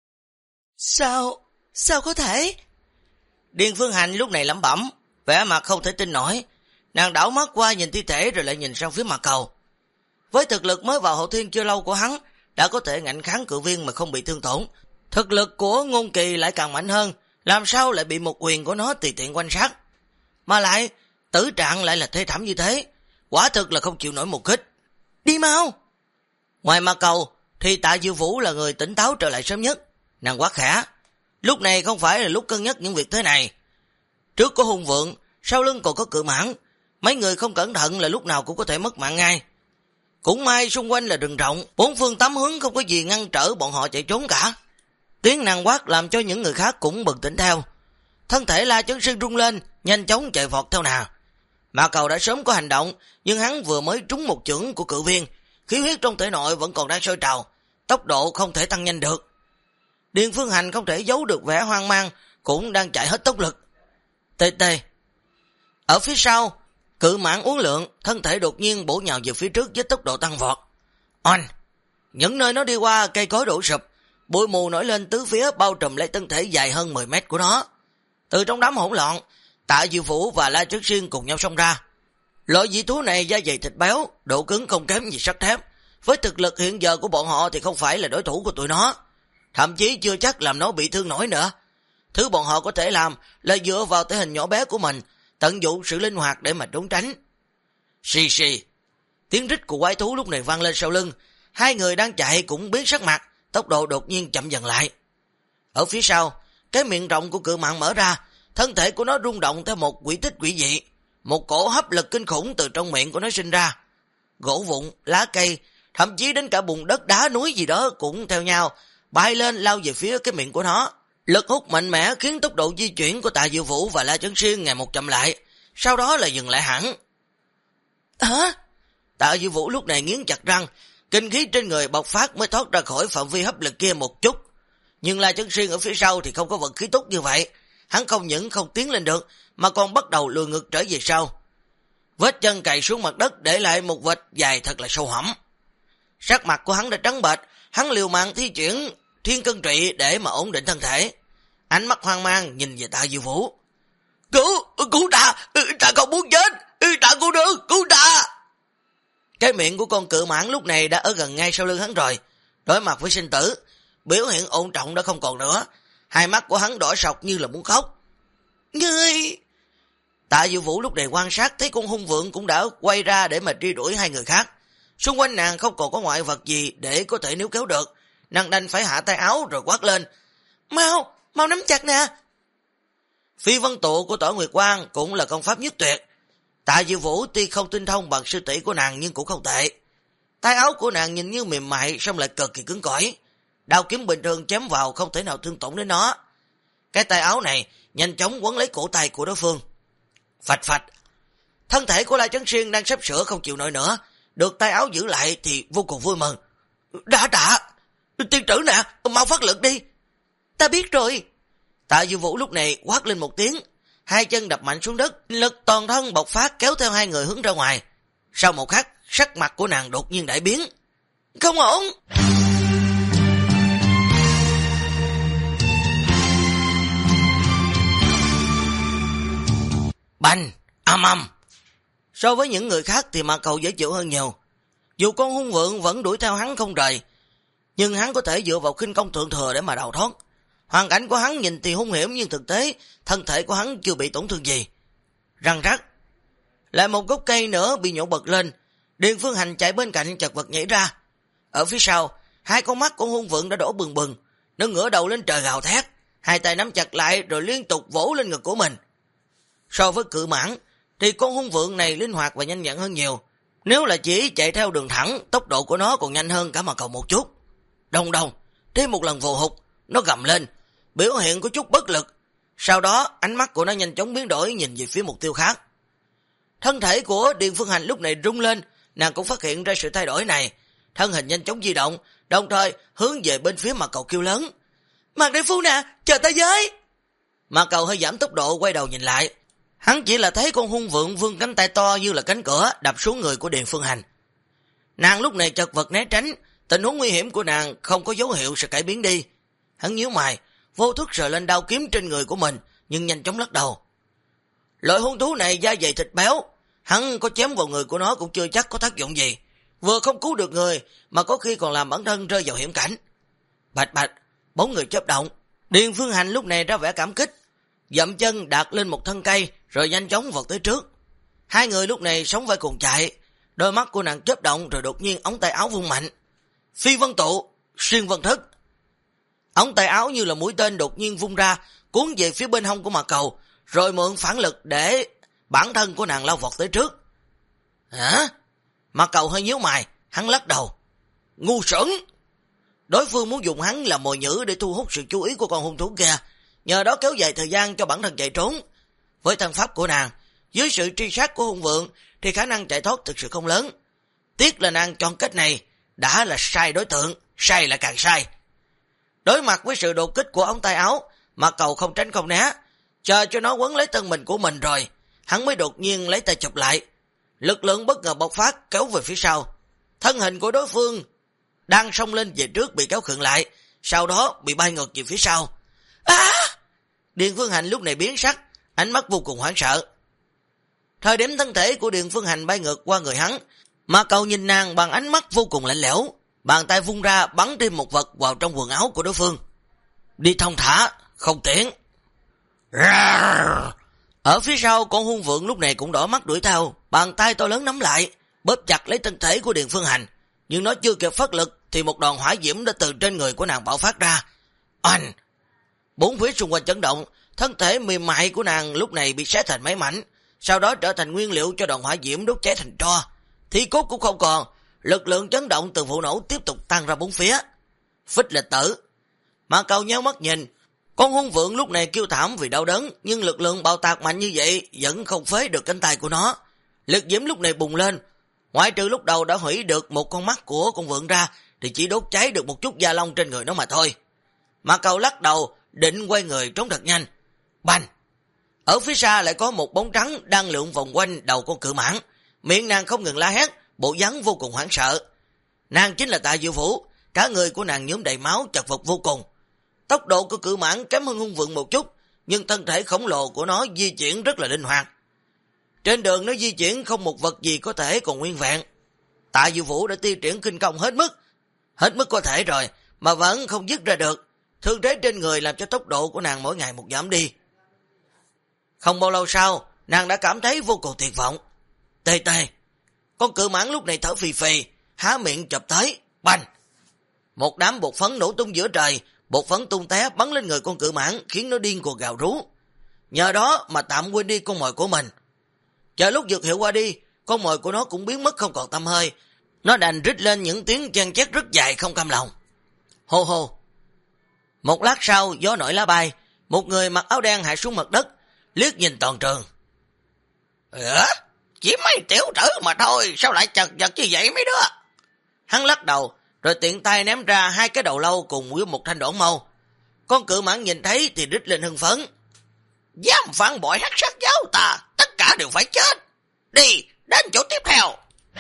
Sao có thể? Điền Phương Hành lúc này lẩm bẩm, vẻ mặt không thể tin nổi. Nàng đảo mắt qua nhìn thi thể rồi lại nhìn sang phía mặt cầu. Với thực lực mới vào hậu thiên chưa lâu của hắn, đã có thể ngạnh kháng cự viên mà không bị thương tổn. Thực lực của Ngôn Kỳ lại càng mạnh hơn, làm sao lại bị một quyền của nó tùy tiện quanh sát. Mà lại, tử trạng lại là thê thảm như thế, quả thực là không chịu nổi một kích. Đi mau! Ngoài mặt cầu, thì Tạ Diệu Vũ là người tỉnh táo trở lại sớm nhất. Nàng quát khẽ, lúc này không phải là lúc cân nhắc những việc thế này. Trước có hung vượng, sau lưng còn có cự mãng, mấy người không cẩn thận là lúc nào cũng có thể mất mạng ngay. Cũng may xung quanh là rừng rộng, bốn phương tám hướng không có gì ngăn trở bọn họ chạy trốn cả. Tiếng nàng quát làm cho những người khác cũng bừng tỉnh theo. Thân thể La Chấn Sư rung lên, nhanh chóng chạy vọt theo nàng. Mã Cầu đã sớm có hành động, nhưng hắn vừa mới trúng một chưởng của cự viên, khí huyết trong thể nội vẫn còn đang sôi trào, tốc độ không thể tăng nhanh được. Điền Phương Hành không thể giấu được vẻ hoang mang, cũng đang chạy hết tốc lực. Tê tê. Ở phía sau, cự mãng uốn lượn, thân thể đột nhiên bổ nhào về phía trước với tốc độ tăng vọt. Oanh! Những nơi nó đi qua, cây cối đổ sụp, bụi mù nổi lên tứ phía bao trùm lấy thân thể dài hơn 10 mét của nó. Từ trong đám hỗn loạn, Tạ Diệu Vũ và La Chấn Xuyên cùng nhau xông ra. Loại dị thú này da dày thịt béo, độ cứng không kém gì sắt thép. Với thực lực hiện giờ của bọn họ thì không phải là đối thủ của tụi nó. Thậm chí chưa chắc làm nó bị thương nổi nữa. Thứ bọn họ có thể làm là dựa vào thể hình nhỏ bé của mình, tận dụng sự linh hoạt để mà trốn tránh. Xì xì. Tiếng rít của quái thú lúc này vang lên sau lưng. Hai người đang chạy cũng biến sắc mặt, tốc độ đột nhiên chậm dần lại. Ở phía sau, cái miệng rộng của cự mãng mở ra, thân thể của nó rung động theo một quỹ tích quỷ dị. Một cổ hấp lực kinh khủng từ trong miệng của nó sinh ra. Gỗ vụn, lá cây, thậm chí đến cả bùn đất đá núi gì đó cũng theo nhau bay lên lao về phía cái miệng của nó. Lực hút mạnh mẽ khiến tốc độ di chuyển của Tạ Diệu Vũ và La Chấn Xuyên ngày một chậm lại, sau đó là dừng lại hẳn. Hả? Tạ Diệu Vũ lúc này nghiến chặt răng, kinh khí trên người bộc phát mới thoát ra khỏi phạm vi hấp lực kia một chút. Nhưng La Chấn Xuyên ở phía sau thì không có vận khí tốt như vậy, hắn không những không tiến lên được mà còn bắt đầu lùi ngược trở về sau. Vết chân cày xuống mặt đất để lại một vệt dài thật là sâu hõm. Sắc mặt của hắn đã trắng bệch, hắn liều mạng thi chuyển Thiên Cân Trị để mà ổn định thân thể. Ánh mắt hoang mang nhìn về Tạ Diệu Vũ. Cứu ta, ta không muốn chết, ta cứu được, cứu ta. Cái miệng của con cự mãng lúc này đã ở gần ngay sau lưng hắn rồi, đối mặt với sinh tử, biểu hiện ổn trọng đã không còn nữa, hai mắt của hắn đỏ sọc như là muốn khóc. Ngươi... Tạ Diệu Vũ lúc này quan sát thấy con hung vượng cũng đã quay ra để mà truy đuổi hai người khác. Xung quanh nàng không còn có ngoại vật gì để có thể níu kéo được, nàng đành phải hạ tay áo rồi quát lên. Mau nắm chặt nè. Phi vân tụ của Tỏa Nguyệt Quang cũng là công pháp nhất tuyệt. Tạ Diệu Vũ tuy không tinh thông bằng sư tỷ của nàng nhưng cũng không tệ. Tay áo của nàng nhìn như mềm mại song lại cực kỳ cứng cỏi. Đao kiếm bình thường chém vào không thể nào thương tổn đến nó. Cái tay áo này nhanh chóng quấn lấy cổ tay của đối phương. Phạch phạch. Thân thể của La Chấn Xuyên đang sắp sửa không chịu nổi nữa, được tay áo giữ lại thì vô cùng vui mừng. Đã tiên tử nè, mau phát lực đi. Ta biết rồi. Tạ Diệu Vũ lúc này quát lên một tiếng, hai chân đập mạnh xuống đất, lực toàn thân bộc phát kéo theo hai người hướng ra ngoài. Sau một khắc, sắc mặt của nàng đột nhiên đại biến. Không ổn. Bành, âm âm. So với những người khác thì Mạc Cầu dễ chịu hơn nhiều. Dù con hung vượng vẫn đuổi theo hắn không rời, nhưng hắn có thể dựa vào khinh công thượng thừa để mà đào thoát. Hoàn cảnh của hắn nhìn thì hung hiểm nhưng thực tế thân thể của hắn chưa bị tổn thương gì. Răng rắc. Lại một gốc cây nữa bị nhổ bật lên. Điền Phương Hành chạy bên cạnh chật vật nhảy ra. Ở phía sau, hai con mắt con hung vượng đã đổ bừng bừng. Nó ngửa đầu lên trời gào thét, hai tay nắm chặt lại rồi liên tục vỗ lên ngực của mình. So với cự mãng, thì con hung vượng này linh hoạt và nhanh nhẹn hơn nhiều. Nếu là chỉ chạy theo đường thẳng, tốc độ của nó còn nhanh hơn cả Mạc Cầu một chút. Đồng đồng, thêm một lần vồ hụt, nó gầm lên, biểu hiện có chút bất lực. Sau đó, ánh mắt của nó nhanh chóng biến đổi nhìn về phía mục tiêu khác. Thân thể của Điền Phương Hành lúc này rung lên, nàng cũng phát hiện ra sự thay đổi này. Thân hình nhanh chóng di động, đồng thời hướng về bên phía Mạc Cầu kêu lớn. Mạc đại phu nè, chờ ta với. Mạc Cầu hơi giảm tốc độ quay đầu nhìn lại. Hắn chỉ là thấy con hung vượng vươn cánh tay to như là cánh cửa đập xuống người của Điền Phương Hành. Nàng lúc này chật vật né tránh, tình huống nguy hiểm của nàng không có dấu hiệu sẽ cải biến đi. Hắn nhíu mày, vô thức sờ lên đao kiếm trên người của mình, nhưng nhanh chóng lắc đầu. Loại hung thú này da dày thịt béo, hắn có chém vào người của nó cũng chưa chắc có tác dụng gì. Vừa không cứu được người, mà có khi còn làm bản thân rơi vào hiểm cảnh. Bạch bạch, bóng người chớp động. Điền Phương Hành lúc này ra vẻ cảm kích, dậm chân đạp lên một thân cây, rồi nhanh chóng vọt tới trước. Hai người lúc này sống vai cùng chạy, đôi mắt của nàng chớp động rồi đột nhiên ống tay áo vung mạnh. Phi vân tụ, xuyên vân thức. Ống tay áo như là mũi tên đột nhiên vung ra, cuốn về phía bên hông của Mạc Cầu, rồi mượn phản lực để bản thân của nàng lao vọt tới trước. Hả? Mạc Cầu hơi nhíu mày, hắn lắc đầu. Ngu xuẩn! Đối phương muốn dùng hắn làm mồi nhử để thu hút sự chú ý của con hung thú kia, nhờ đó kéo dài thời gian cho bản thân chạy trốn. Với thân pháp của nàng, dưới sự truy sát của hung vượng thì khả năng chạy thoát thực sự không lớn. Tiếc là nàng chọn cách này đã là sai đối tượng, sai là càng sai. Đối mặt với sự đột kích của ống tay áo, Mạc Cầu không tránh không né, chờ cho nó quấn lấy thân mình của mình rồi, hắn mới đột nhiên lấy tay chụp lại. Lực lượng bất ngờ bộc phát kéo về phía sau. Thân hình của đối phương đang xông lên về trước bị kéo khựng lại, sau đó bị bay ngược về phía sau. Điền Phương Hành lúc này biến sắc, ánh mắt vô cùng hoảng sợ. Thời điểm thân thể của Điền Phương Hành bay ngược qua người hắn, Mạc Cầu nhìn nàng bằng ánh mắt vô cùng lạnh lẽo, bàn tay vung ra bắn thêm một vật vào trong quần áo của đối phương. Đi thông thả, không tiện. Ở phía sau, con hung vượng lúc này cũng đỏ mắt đuổi theo, bàn tay to lớn nắm lại, bóp chặt lấy thân thể của Điền Phương Hành, nhưng nó chưa kịp phát lực thì một đòn hỏa diễm đã từ trên người của nàng bạo phát ra. Oanh! Bốn phía xung quanh chấn động, thân thể mềm mại của nàng lúc này bị xé thành mấy mảnh, sau đó trở thành nguyên liệu cho đòn hỏa diễm đốt cháy thành tro. Thi cốt cũng không còn, lực lượng chấn động từ vụ nổ tiếp tục tăng ra bốn phía. Phích lịch tử. Mạc Cầu nhéo mắt nhìn, con hung vượng lúc này kêu thảm vì đau đớn, nhưng lực lượng bạo tạc mạnh như vậy vẫn không phế được cánh tay của nó. Lực diễm lúc này bùng lên, ngoại trừ lúc đầu đã hủy được một con mắt của con vượng ra, thì chỉ đốt cháy được một chút da lông trên người nó mà thôi. Mạc Cầu lắc đầu, định quay người trốn thật nhanh. Bành! Ở phía xa lại có một bóng trắng đang lượn vòng quanh đầu con cự mãng, miệng nàng không ngừng la hét, bộ dáng vô cùng hoảng sợ. Nàng chính là Tạ Diệu Vũ, cả người của nàng nhuốm đầy máu, chật vật vô cùng. Tốc độ của cự mãng kém hơn hung vượng một chút, nhưng thân thể khổng lồ của nó di chuyển rất là linh hoạt. Trên đường nó di chuyển không một vật gì có thể còn nguyên vẹn. Tạ Diệu Vũ đã tiêu triển kinh công hết mức có thể rồi, mà vẫn không dứt ra được. Thương thế trên người làm cho tốc độ của nàng mỗi ngày một giảm đi. Không bao lâu sau, nàng đã cảm thấy vô cùng tuyệt vọng. Tê tê, con cự mãng lúc này thở phì phì, há miệng chụp tới, bành. Một đám bột phấn nổ tung giữa trời, bột phấn tung té bắn lên người con cự mãng khiến nó điên cuồng gào rú. Nhờ đó mà tạm quên đi con mồi của mình. Chờ lúc dược hiệu qua đi, con mồi của nó cũng biến mất không còn tăm hơi. Nó đành rít lên những tiếng chen chét rất dài không cam lòng. Hô hô. Một lát sau, gió nổi lá bay, một người mặc áo đen hạ xuống mặt đất, liếc nhìn toàn trường. Chỉ mấy tiểu tử mà thôi, sao lại chật vật như vậy mấy đứa? Hắn lắc đầu, rồi tiện tay ném ra hai cái đầu lâu cùng với một thanh đổ mâu. Con cự mãng nhìn thấy thì rít lên hưng phấn. Dám phản bội hắc sát giáo ta, tất cả đều phải chết. Đi, đến chỗ tiếp theo.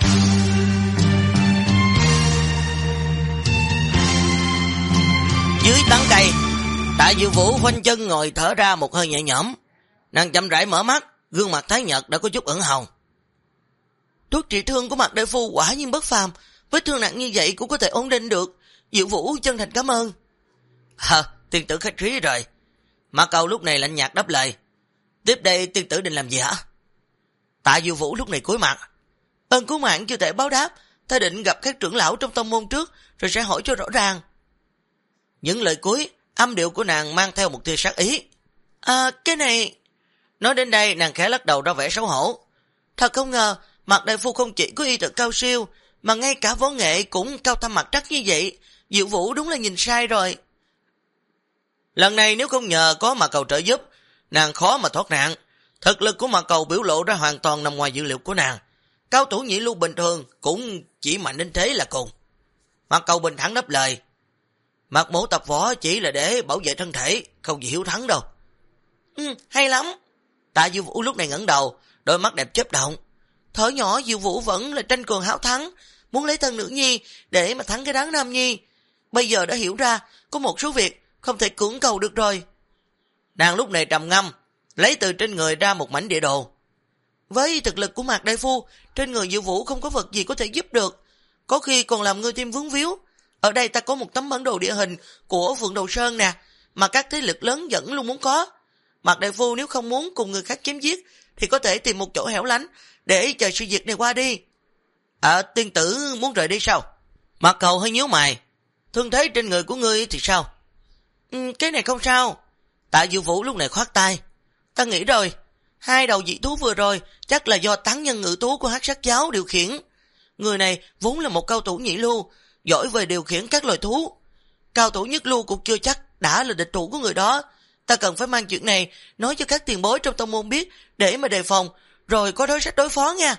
Dưới tán cây, Tạ Diệu Vũ khoanh chân ngồi thở ra một hơi nhẹ nhõm. Nàng chậm rãi mở mắt, gương mặt tái nhợt đã có chút ửng hồng. Thuốc trị thương của Mạc đại phu quả nhiên bất phàm, vết thương nặng như vậy cũng có thể ổn định được. Diệu Vũ chân thành cảm ơn. Tiên tử khách khí rồi. Mạc Cầu lúc này lạnh nhạt đáp lời. Tiếp đây tiên tử định làm gì hả? Tạ Diệu Vũ lúc này cúi mặt. Ơn cứu mạng chưa thể báo đáp, ta định gặp các trưởng lão trong tông môn trước, rồi sẽ hỏi cho rõ ràng. Những lời cuối, âm điệu của nàng mang theo một tia sát ý. Cái này... Nói đến đây, nàng khẽ lắc đầu ra vẻ xấu hổ. Thật không ngờ, Mạc đại phu không chỉ có y thuật cao siêu, mà ngay cả võ nghệ cũng cao thâm mặt trắc như vậy. Diệu Vũ đúng là nhìn sai rồi. Lần này nếu không nhờ có Mạc Cầu trợ giúp, nàng khó mà thoát nạn. Thực lực của Mạc Cầu biểu lộ ra hoàn toàn nằm ngoài dữ liệu của nàng. Cao thủ nhị lưu bình thường cũng chỉ mạnh đến thế là cùng. Mạc Cầu bình thản đáp lời. Mạc mổ tập võ chỉ là để bảo vệ thân thể, không gì hiếu thắng đâu. Hay lắm. Tạ Diệu Vũ lúc này ngẩng đầu, đôi mắt đẹp chớp động. Thở nhỏ Diệu Vũ vẫn là tranh cường háo thắng, muốn lấy thân nữ nhi để mà thắng cái đám nam nhi. Bây giờ đã hiểu ra, có một số việc không thể cưỡng cầu được rồi. Nàng lúc này trầm ngâm, lấy từ trên người ra một mảnh địa đồ. Với thực lực của Mạc đại phu, trên người Diệu Vũ không có vật gì có thể giúp được, có khi còn làm người thêm vướng víu. Ở đây ta có một tấm bản đồ địa hình của Phượng Đầu Sơn nè, mà các thế lực lớn vẫn luôn muốn có. Mạc đại phu nếu không muốn cùng người khác chém giết, thì có thể tìm một chỗ hẻo lánh để chờ sự việc này qua đi. Tiên tử muốn rời đi sao? Mạc Cầu hơi nhíu mày. Thương thế trên người của ngươi thì sao? Cái này không sao. Tạ Diệu Vũ lúc này khoát tay. Ta nghĩ rồi, 2 đầu dị thú vừa rồi chắc là do tán nhân ngự thú của Hắc Sát giáo điều khiển. Người này vốn là một cao thủ nhị lưu, giỏi về điều khiển các loài thú. Cao thủ nhất lưu cũng chưa chắc đã là địch thủ của người đó. Ta cần phải mang chuyện này nói cho các tiền bối trong tông môn biết để mà đề phòng, rồi có đối sách đối phó nha.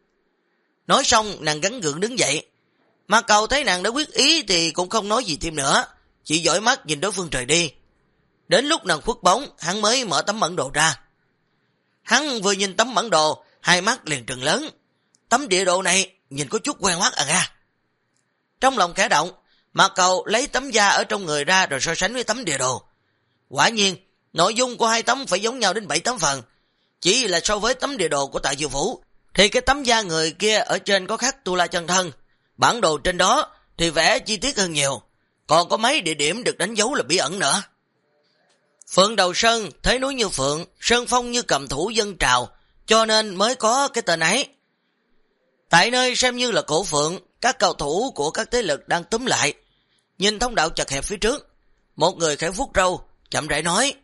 Nói xong nàng gắn gượng đứng dậy. Mạc Cầu thấy nàng đã quyết ý thì cũng không nói gì thêm nữa, chỉ dõi mắt nhìn đối phương rời đi. Đến lúc nàng khuất bóng, hắn mới mở tấm bản đồ ra. Hắn vừa nhìn tấm bản đồ, hai mắt liền trừng lớn. Tấm địa đồ này nhìn có chút quen mắt à. Trong lòng khẽ động, Mạc Cầu lấy tấm da ở trong người ra rồi so sánh với tấm địa đồ. Quả nhiên, nội dung của hai tấm phải giống nhau đến 7-8 phần. Chỉ là so với tấm địa đồ của Tạ Diệu Vũ, thì cái tấm da người kia ở trên có khắc Tu La chân thân. Bản đồ trên đó thì vẽ chi tiết hơn nhiều, còn có mấy địa điểm được đánh dấu là bí ẩn nữa. Phượng Đầu Sơn, thế núi như phượng, sơn phong như cầm thủ dân trào, cho nên mới có cái tên ấy. Tại nơi xem như là cổ phượng, các cầu thủ của các thế lực đang túm lại. Nhìn thông đạo chật hẹp phía trước, một người khẽ vuốt râu, chậm rãi nói.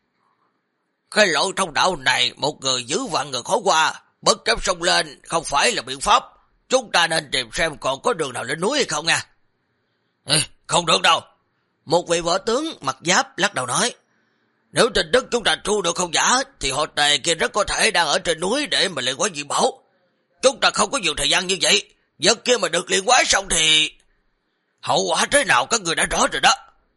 Cái lỗ thông đạo này, một người giữ vạn người khó qua, bất chấp sông lên, không phải là biện pháp. Chúng ta nên tìm xem còn có đường nào lên núi hay không nha. Không được đâu. Một vị võ tướng mặc giáp lắc đầu nói. Nếu tin tức chúng ta thu được không giả, thì họ Tề kia rất có thể đang ở trên núi để mà luyện quái dị bảo. Chúng ta không có nhiều thời gian như vậy. Vật kia mà được luyện quái xong thì hậu quả thế nào các người đã rõ rồi đó.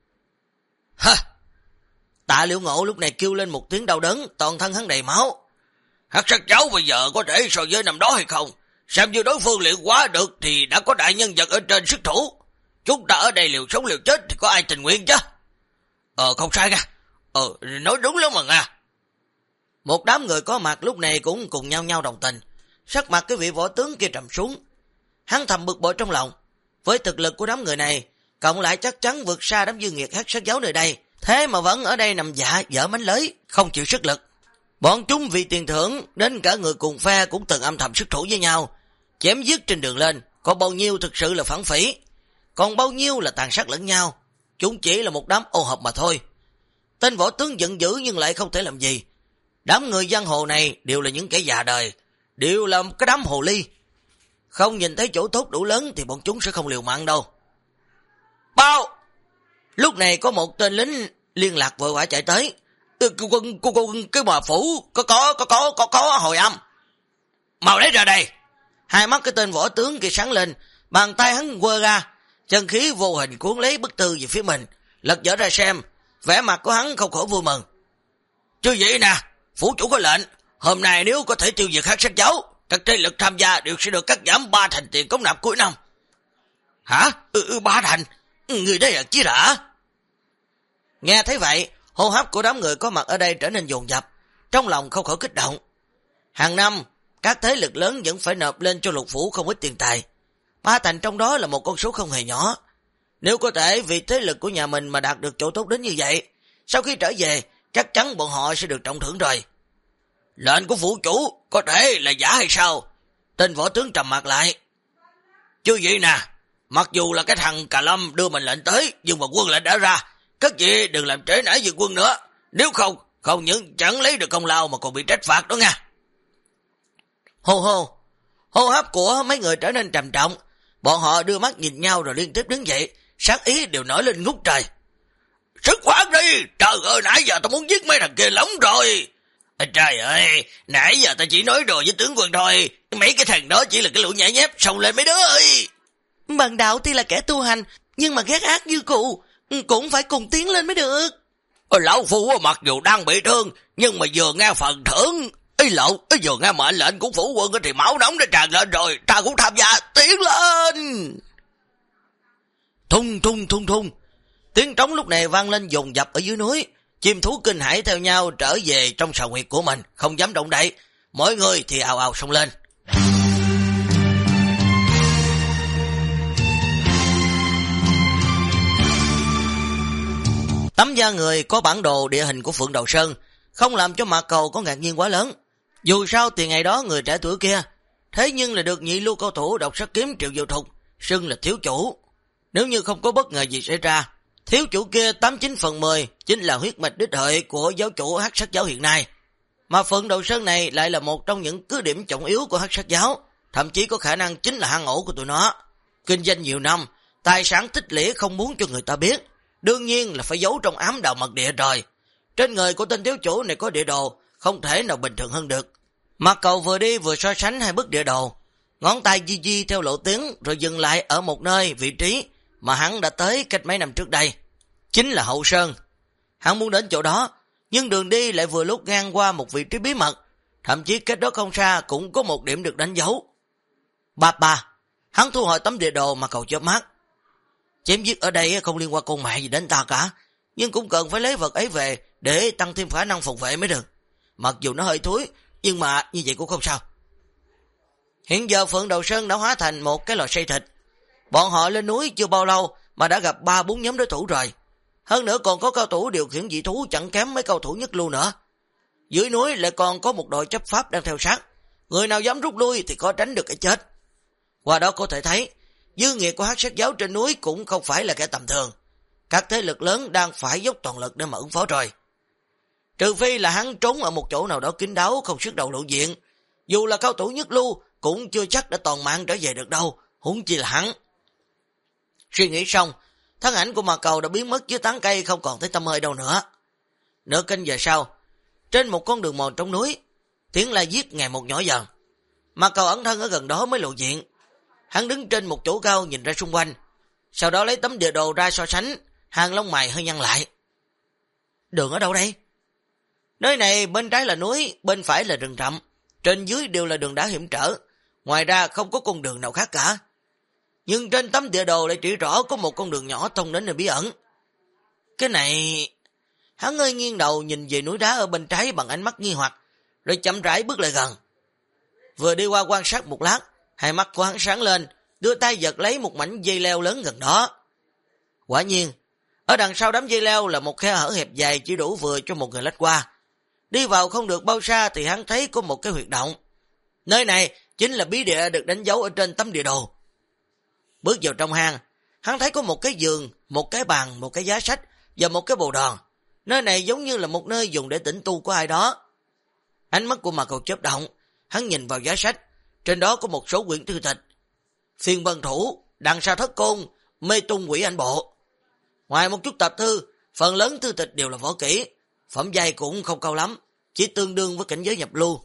Tạ Liễu Ngộ lúc này kêu lên một tiếng đau đớn, toàn thân hắn đầy máu. Hắc Sát cháu bây giờ có thể so với năm đó hay không? Xem như đối phương luyện quá được thì đã có đại nhân vật ở trên sức thủ. Chúng ta ở đây liều sống liều chết thì có ai tình nguyện chứ? Không sai nha. Nói đúng lắm mà nha. Một đám người có mặt lúc này cũng cùng nhau đồng tình. Sắc mặt cái vị võ tướng kia trầm xuống. Hắn thầm bực bội trong lòng. Với thực lực của đám người này, cộng lại chắc chắn vượt xa đám dư nghiệt Hắc Sát giáo nơi đây. Thế mà vẫn ở đây nằm dạ dở mánh lưới, không chịu sức lực. Bọn chúng vì tiền thưởng, đến cả người cùng phe cũng từng âm thầm sức thủ với nhau. Chém giết trên đường lên, có bao nhiêu thực sự là phản phỉ, còn bao nhiêu là tàn sát lẫn nhau. Chúng chỉ là một đám ô hợp mà thôi. Tên võ tướng giận dữ nhưng lại không thể làm gì. Đám người giang hồ này đều là những kẻ già đời, đều là cái đám hồ ly. Không nhìn thấy chỗ tốt đủ lớn thì bọn chúng sẽ không liều mạng đâu. Bao! Lúc này có một tên lính liên lạc vội vã chạy tới. Quân cái bà phủ có hồi âm. Mau lấy ra đây. Hai mắt cái tên võ tướng kia sáng lên, bàn tay hắn quơ ra, chân khí vô hình cuốn lấy bức thư về phía mình, lật dở ra xem, vẻ mặt của hắn không khỏi vui mừng. Chứ vậy nè, phủ chủ có lệnh, hôm nay nếu có thể tiêu diệt Hắc Sát giáo, các thế lực tham gia đều sẽ được cắt giảm 3 thành tiền cống nạp cuối năm. Hả? 3 thành? Người đây là chi đã? Nghe thấy vậy, hô hấp của đám người có mặt ở đây trở nên dồn dập, trong lòng không khỏi kích động. Hàng năm, các thế lực lớn vẫn phải nộp lên cho lục phủ không ít tiền tài. 3 thành trong đó là một con số không hề nhỏ. Nếu có thể vì thế lực của nhà mình mà đạt được chỗ tốt đến như vậy, sau khi trở về, chắc chắn bọn họ sẽ được trọng thưởng rồi. Lệnh của phủ chủ có thể là giả hay sao? Tên võ tướng trầm mặt lại. Chứ vậy nè, mặc dù là cái thằng Cà Lâm đưa mình lệnh tới, nhưng mà quân lệnh đã ra, các vị đừng làm trễ nải việc quân nữa. Nếu không những chẳng lấy được công lao mà còn bị trách phạt đó nha. Hô hô, hô hấp của mấy người trở nên trầm trọng. Bọn họ đưa mắt nhìn nhau rồi liên tiếp đứng dậy, sát ý đều nổi lên ngút trời. Sức khoát đi, trời ơi, nãy giờ tao muốn giết mấy thằng kia lắm rồi. Trời ơi, nãy giờ tao chỉ nói đùa với tướng quân thôi, mấy cái thằng đó chỉ là cái lũ nhảy nhép, xông lên mấy đứa ơi. Bần đạo tuy là kẻ tu hành, nhưng mà ghét ác như cụ, cũng phải cùng tiến lên mới được. Lão phu mặc dù đang bị thương, nhưng mà vừa nghe phần thưởng, vừa nghe mệnh lệnh của phủ quân thì máu nóng đã tràn lên rồi, ta cũng tham gia, tiến lên. Thung thung thung thung, tiếng trống lúc này vang lên dồn dập ở dưới núi, chim thú kinh hãi theo nhau trở về trong sào huyệt của mình, không dám động đậy, mỗi người thì ào ào xông lên. Tấm da người có bản đồ địa hình của Phượng Đầu Sơn, không làm cho Mạc Cầu có ngạc nhiên quá lớn. Dù sao thì ngày đó người trẻ tuổi kia, thế nhưng là được nhị lưu cao thủ độc sát kiếm Triệu Diệu Thục xưng là thiếu chủ. Nếu như không có bất ngờ gì xảy ra, thiếu chủ kia 89/10 chính là huyết mạch đích hệ của giáo chủ Hắc Sát giáo hiện nay. Mà Phượng Đầu Sơn này lại là một trong những cứ điểm trọng yếu của Hắc Sát giáo, thậm chí có khả năng chính là hang ổ của tụi nó. Kinh doanh nhiều năm, tài sản tích lũy không muốn cho người ta biết, đương nhiên là phải giấu trong ám đạo mật địa rồi. Trên người của tên thiếu chủ này có địa đồ, không thể nào bình thường hơn được. Mạc Cầu vừa đi vừa so sánh hai bức địa đồ, ngón tay di di theo lộ tuyến rồi dừng lại ở một nơi vị trí mà hắn đã tới cách mấy năm trước đây, chính là Hậu Sơn. Hắn muốn đến chỗ đó, nhưng đường đi lại vừa lúc ngang qua một vị trí bí mật, thậm chí cách đó không xa cũng có một điểm được đánh dấu. Ba, hắn thu hồi tấm địa đồ mà Cầu chớp mắt. Chém giết ở đây không liên quan con mẹ gì đến ta cả, nhưng cũng cần phải lấy vật ấy về để tăng thêm khả năng phòng vệ mới được. Mặc dù nó hơi thúi, nhưng mà như vậy cũng không sao. Hiện giờ Phượng Đầu Sơn đã hóa thành một cái lò xay thịt. Bọn họ lên núi chưa bao lâu mà đã gặp 3-4 nhóm đối thủ rồi. Hơn nữa còn có cao thủ điều khiển dị thú chẳng kém mấy cao thủ nhất lưu nữa. Dưới núi lại còn có một đội chấp pháp đang theo sát. Người nào dám rút lui thì có tránh được cái chết. Qua đó có thể thấy, dư nghiệt của Hắc Sát giáo trên núi cũng không phải là kẻ tầm thường. Các thế lực lớn đang phải dốc toàn lực để mà ứng phó rồi. Trừ phi là hắn trốn ở một chỗ nào đó kín đáo không xuất đầu lộ diện. Dù là cao thủ nhất lưu cũng chưa chắc đã toàn mạng trở về được đâu, huống chi là hắn. Suy nghĩ xong, thân ảnh của Mạc Cầu đã biến mất dưới tán cây không còn thấy tăm hơi đâu nữa. Nửa canh giờ sau, trên một con đường mòn trong núi, tiếng la giết ngày một nhỏ dần. Mạc Cầu ẩn thân ở gần đó mới lộ diện. Hắn đứng trên một chỗ cao nhìn ra xung quanh, sau đó lấy tấm địa đồ ra so sánh, hàng lông mày hơi nhăn lại. Đường ở đâu đây? Nơi này bên trái là núi, bên phải là rừng rậm, trên dưới đều là đường đá hiểm trở, ngoài ra không có con đường nào khác cả. Nhưng trên tấm địa đồ lại chỉ rõ có một con đường nhỏ thông đến nơi bí ẩn. Cái này... Hắn hơi nghiêng đầu nhìn về núi đá ở bên trái bằng ánh mắt nghi hoặc, rồi chậm rãi bước lại gần. Vừa đi qua quan sát một lát, hai mắt của hắn sáng lên, đưa tay giật lấy một mảnh dây leo lớn gần đó. Quả nhiên, ở đằng sau đám dây leo là một khe hở hẹp dài chỉ đủ vừa cho một người lách qua. Đi vào không được bao xa thì hắn thấy có một cái huyệt động. Nơi này chính là bí địa được đánh dấu ở trên tấm địa đồ. Bước vào trong hang, hắn thấy có một cái giường, một cái bàn, một cái giá sách và một cái bồ đòn. Nơi này giống như là một nơi dùng để tĩnh tu của ai đó. Ánh mắt của Mạc Cầu chớp động, hắn nhìn vào giá sách, trên đó có một số quyển thư tịch. Phiên Vân Thủ, Đằng Sa Thất Côn, Mê Tung Quỷ Ảnh Bộ. Ngoài một chút tạp thư, phần lớn thư tịch đều là võ kỹ, phẩm giai cũng không cao lắm, chỉ tương đương với cảnh giới nhập lưu.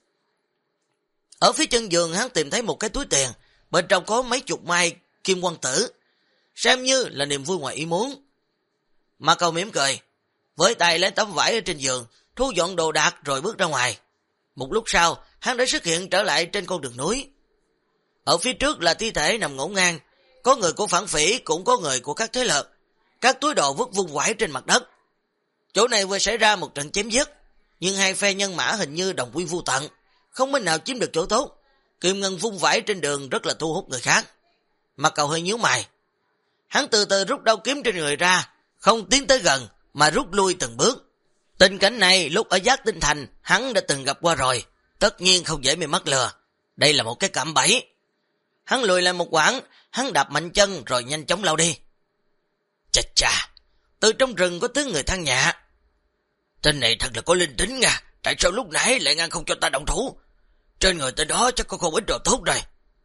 Ở phía chân giường hắn tìm thấy một cái túi tiền, bên trong có mấy chục mai kim quang tử, xem như là niềm vui ngoài ý muốn. Mạc Cầu mỉm cười, với tay lấy tấm vải ở trên giường, thu dọn đồ đạc rồi bước ra ngoài. Một lúc sau, hắn đã xuất hiện trở lại trên con đường núi. Ở phía trước là thi thể nằm ngổn ngang, có người của phản phỉ cũng có người của các thế lực. Các túi đồ vứt vung vãi trên mặt đất. Chỗ này vừa xảy ra một trận chém giết, nhưng hai phe nhân mã hình như đồng quy vu tận, không bên nào chiếm được chỗ tốt. Kim ngân vung vãi trên đường rất là thu hút người khác. Mạc Cầu hơi nhíu mày. Hắn từ từ rút đao kiếm trên người ra, không tiến tới gần mà rút lui từng bước. Tình cảnh này lúc ở Giác Tinh Thành hắn đã từng gặp qua rồi, tất nhiên không dễ bị mắc lừa. Đây là một cái cạm bẫy. Hắn lùi lại một quãng, hắn đạp mạnh chân rồi nhanh chóng lao đi. Chà chà, từ trong rừng có tiếng người than nhẹ. Tên này thật là có linh tính nha, tại sao lúc nãy lại ngăn không cho ta động thủ? trên người tên đó chắc có không ít đồ tốt rồi.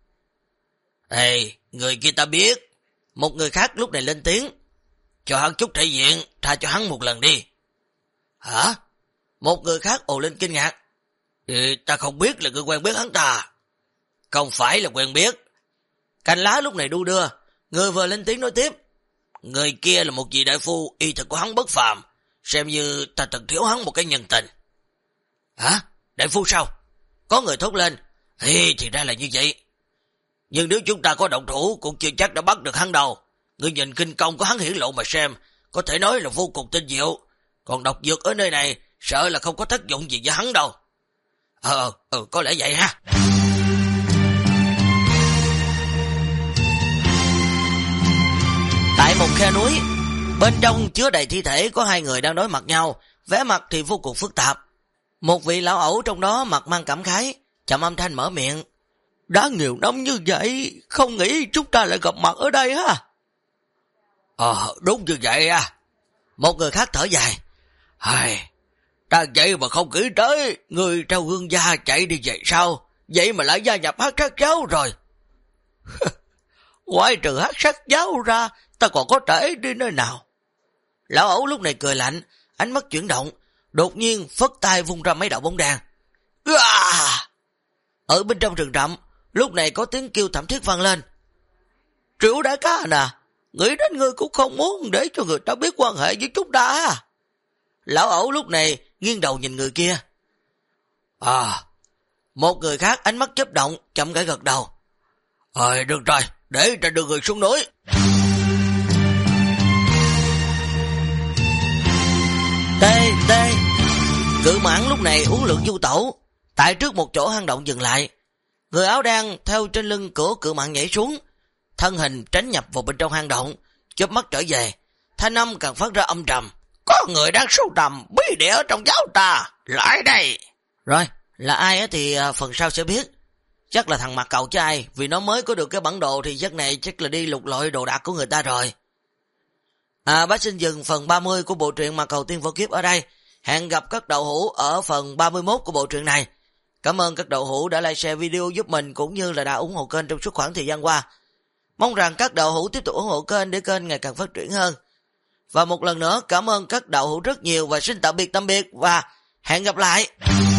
Ê, người kia ta biết. Một người khác lúc này lên tiếng. Cho hắn chút thể diện, tha cho hắn một lần đi. Hả? Một người khác ồ lên kinh ngạc. Ta không biết là người quen biết hắn ta. Không phải là quen biết. Cành lá lúc này đu đưa. Người vừa lên tiếng nói tiếp. Người kia là một vị đại phu, y thuật của hắn bất phàm. Xem như ta từng thiếu hắn một cái nhân tình. Hả? Đại phu sao? Có người thốt lên. Thì ra là như vậy. Nhưng nếu chúng ta có động thủ cũng chưa chắc đã bắt được hắn đâu. Người nhìn kinh công của hắn hiển lộ mà xem, có thể nói là vô cùng tinh diệu. Còn độc dược ở nơi này, sợ là không có tác dụng gì với hắn đâu. Có lẽ vậy ha. Tại một khe núi, bên trong chứa đầy thi thể có hai người đang đối mặt nhau, vẻ mặt thì vô cùng phức tạp. Một vị lão ẩu trong đó mặt mang cảm khái, chậm âm thanh mở miệng. Đã nhiều năm như vậy, không nghĩ chúng ta lại gặp mặt ở đây ha. Đúng như vậy à. Một người khác thở dài. Ta vậy mà không nghĩ tới, người trao gương gia chạy đi vậy sao? Vậy mà lại gia nhập hắc sát giáo rồi. Ngoài trừ hắc sát giáo ra, ta còn có thể đi nơi nào? Lão ẩu lúc này cười lạnh, ánh mắt chuyển động, đột nhiên phất tay vung ra mấy đạo bóng đèn. Ở bên trong rừng rậm, lúc này có tiếng kêu thảm thiết vang lên. Triệu đại ca nè, nghĩ đến ngươi cũng không muốn để cho người ta biết quan hệ với chúng ta. Lão ẩu lúc này nghiêng đầu nhìn người kia. Một người khác ánh mắt chớp động, chậm rãi gật đầu. Được rồi, để ta đưa người xuống núi. Tê. Cự mãng lúc này uống lượng du tẩu, tại trước một chỗ hang động dừng lại. Người áo đen theo trên lưng của cự mãng nhảy xuống, thân hình tránh nhập vào bên trong hang động, chớp mắt trở về, thanh âm càng phát ra âm trầm. Có người đang sưu tầm bí địa ở trong giáo ta, lại đây. Rồi, là ai thì phần sau sẽ biết. Chắc là thằng mặt cầu chứ ai, vì nó mới có được cái bản đồ thì giấc này chắc là đi lục lọi đồ đạc của người ta rồi. Bác xin dừng phần 30 của bộ truyện Mặt Cầu Tiên Vô Kiếp ở đây. Hẹn gặp các đậu hữu ở phần 31 của bộ truyện này. Cảm ơn các đậu hữu đã like share video giúp mình cũng như là đã ủng hộ kênh trong suốt khoảng thời gian qua. Mong rằng các đậu hữu tiếp tục ủng hộ kênh để kênh ngày càng phát triển hơn. Và một lần nữa cảm ơn các đậu hữu rất nhiều và xin tạm biệt và hẹn gặp lại.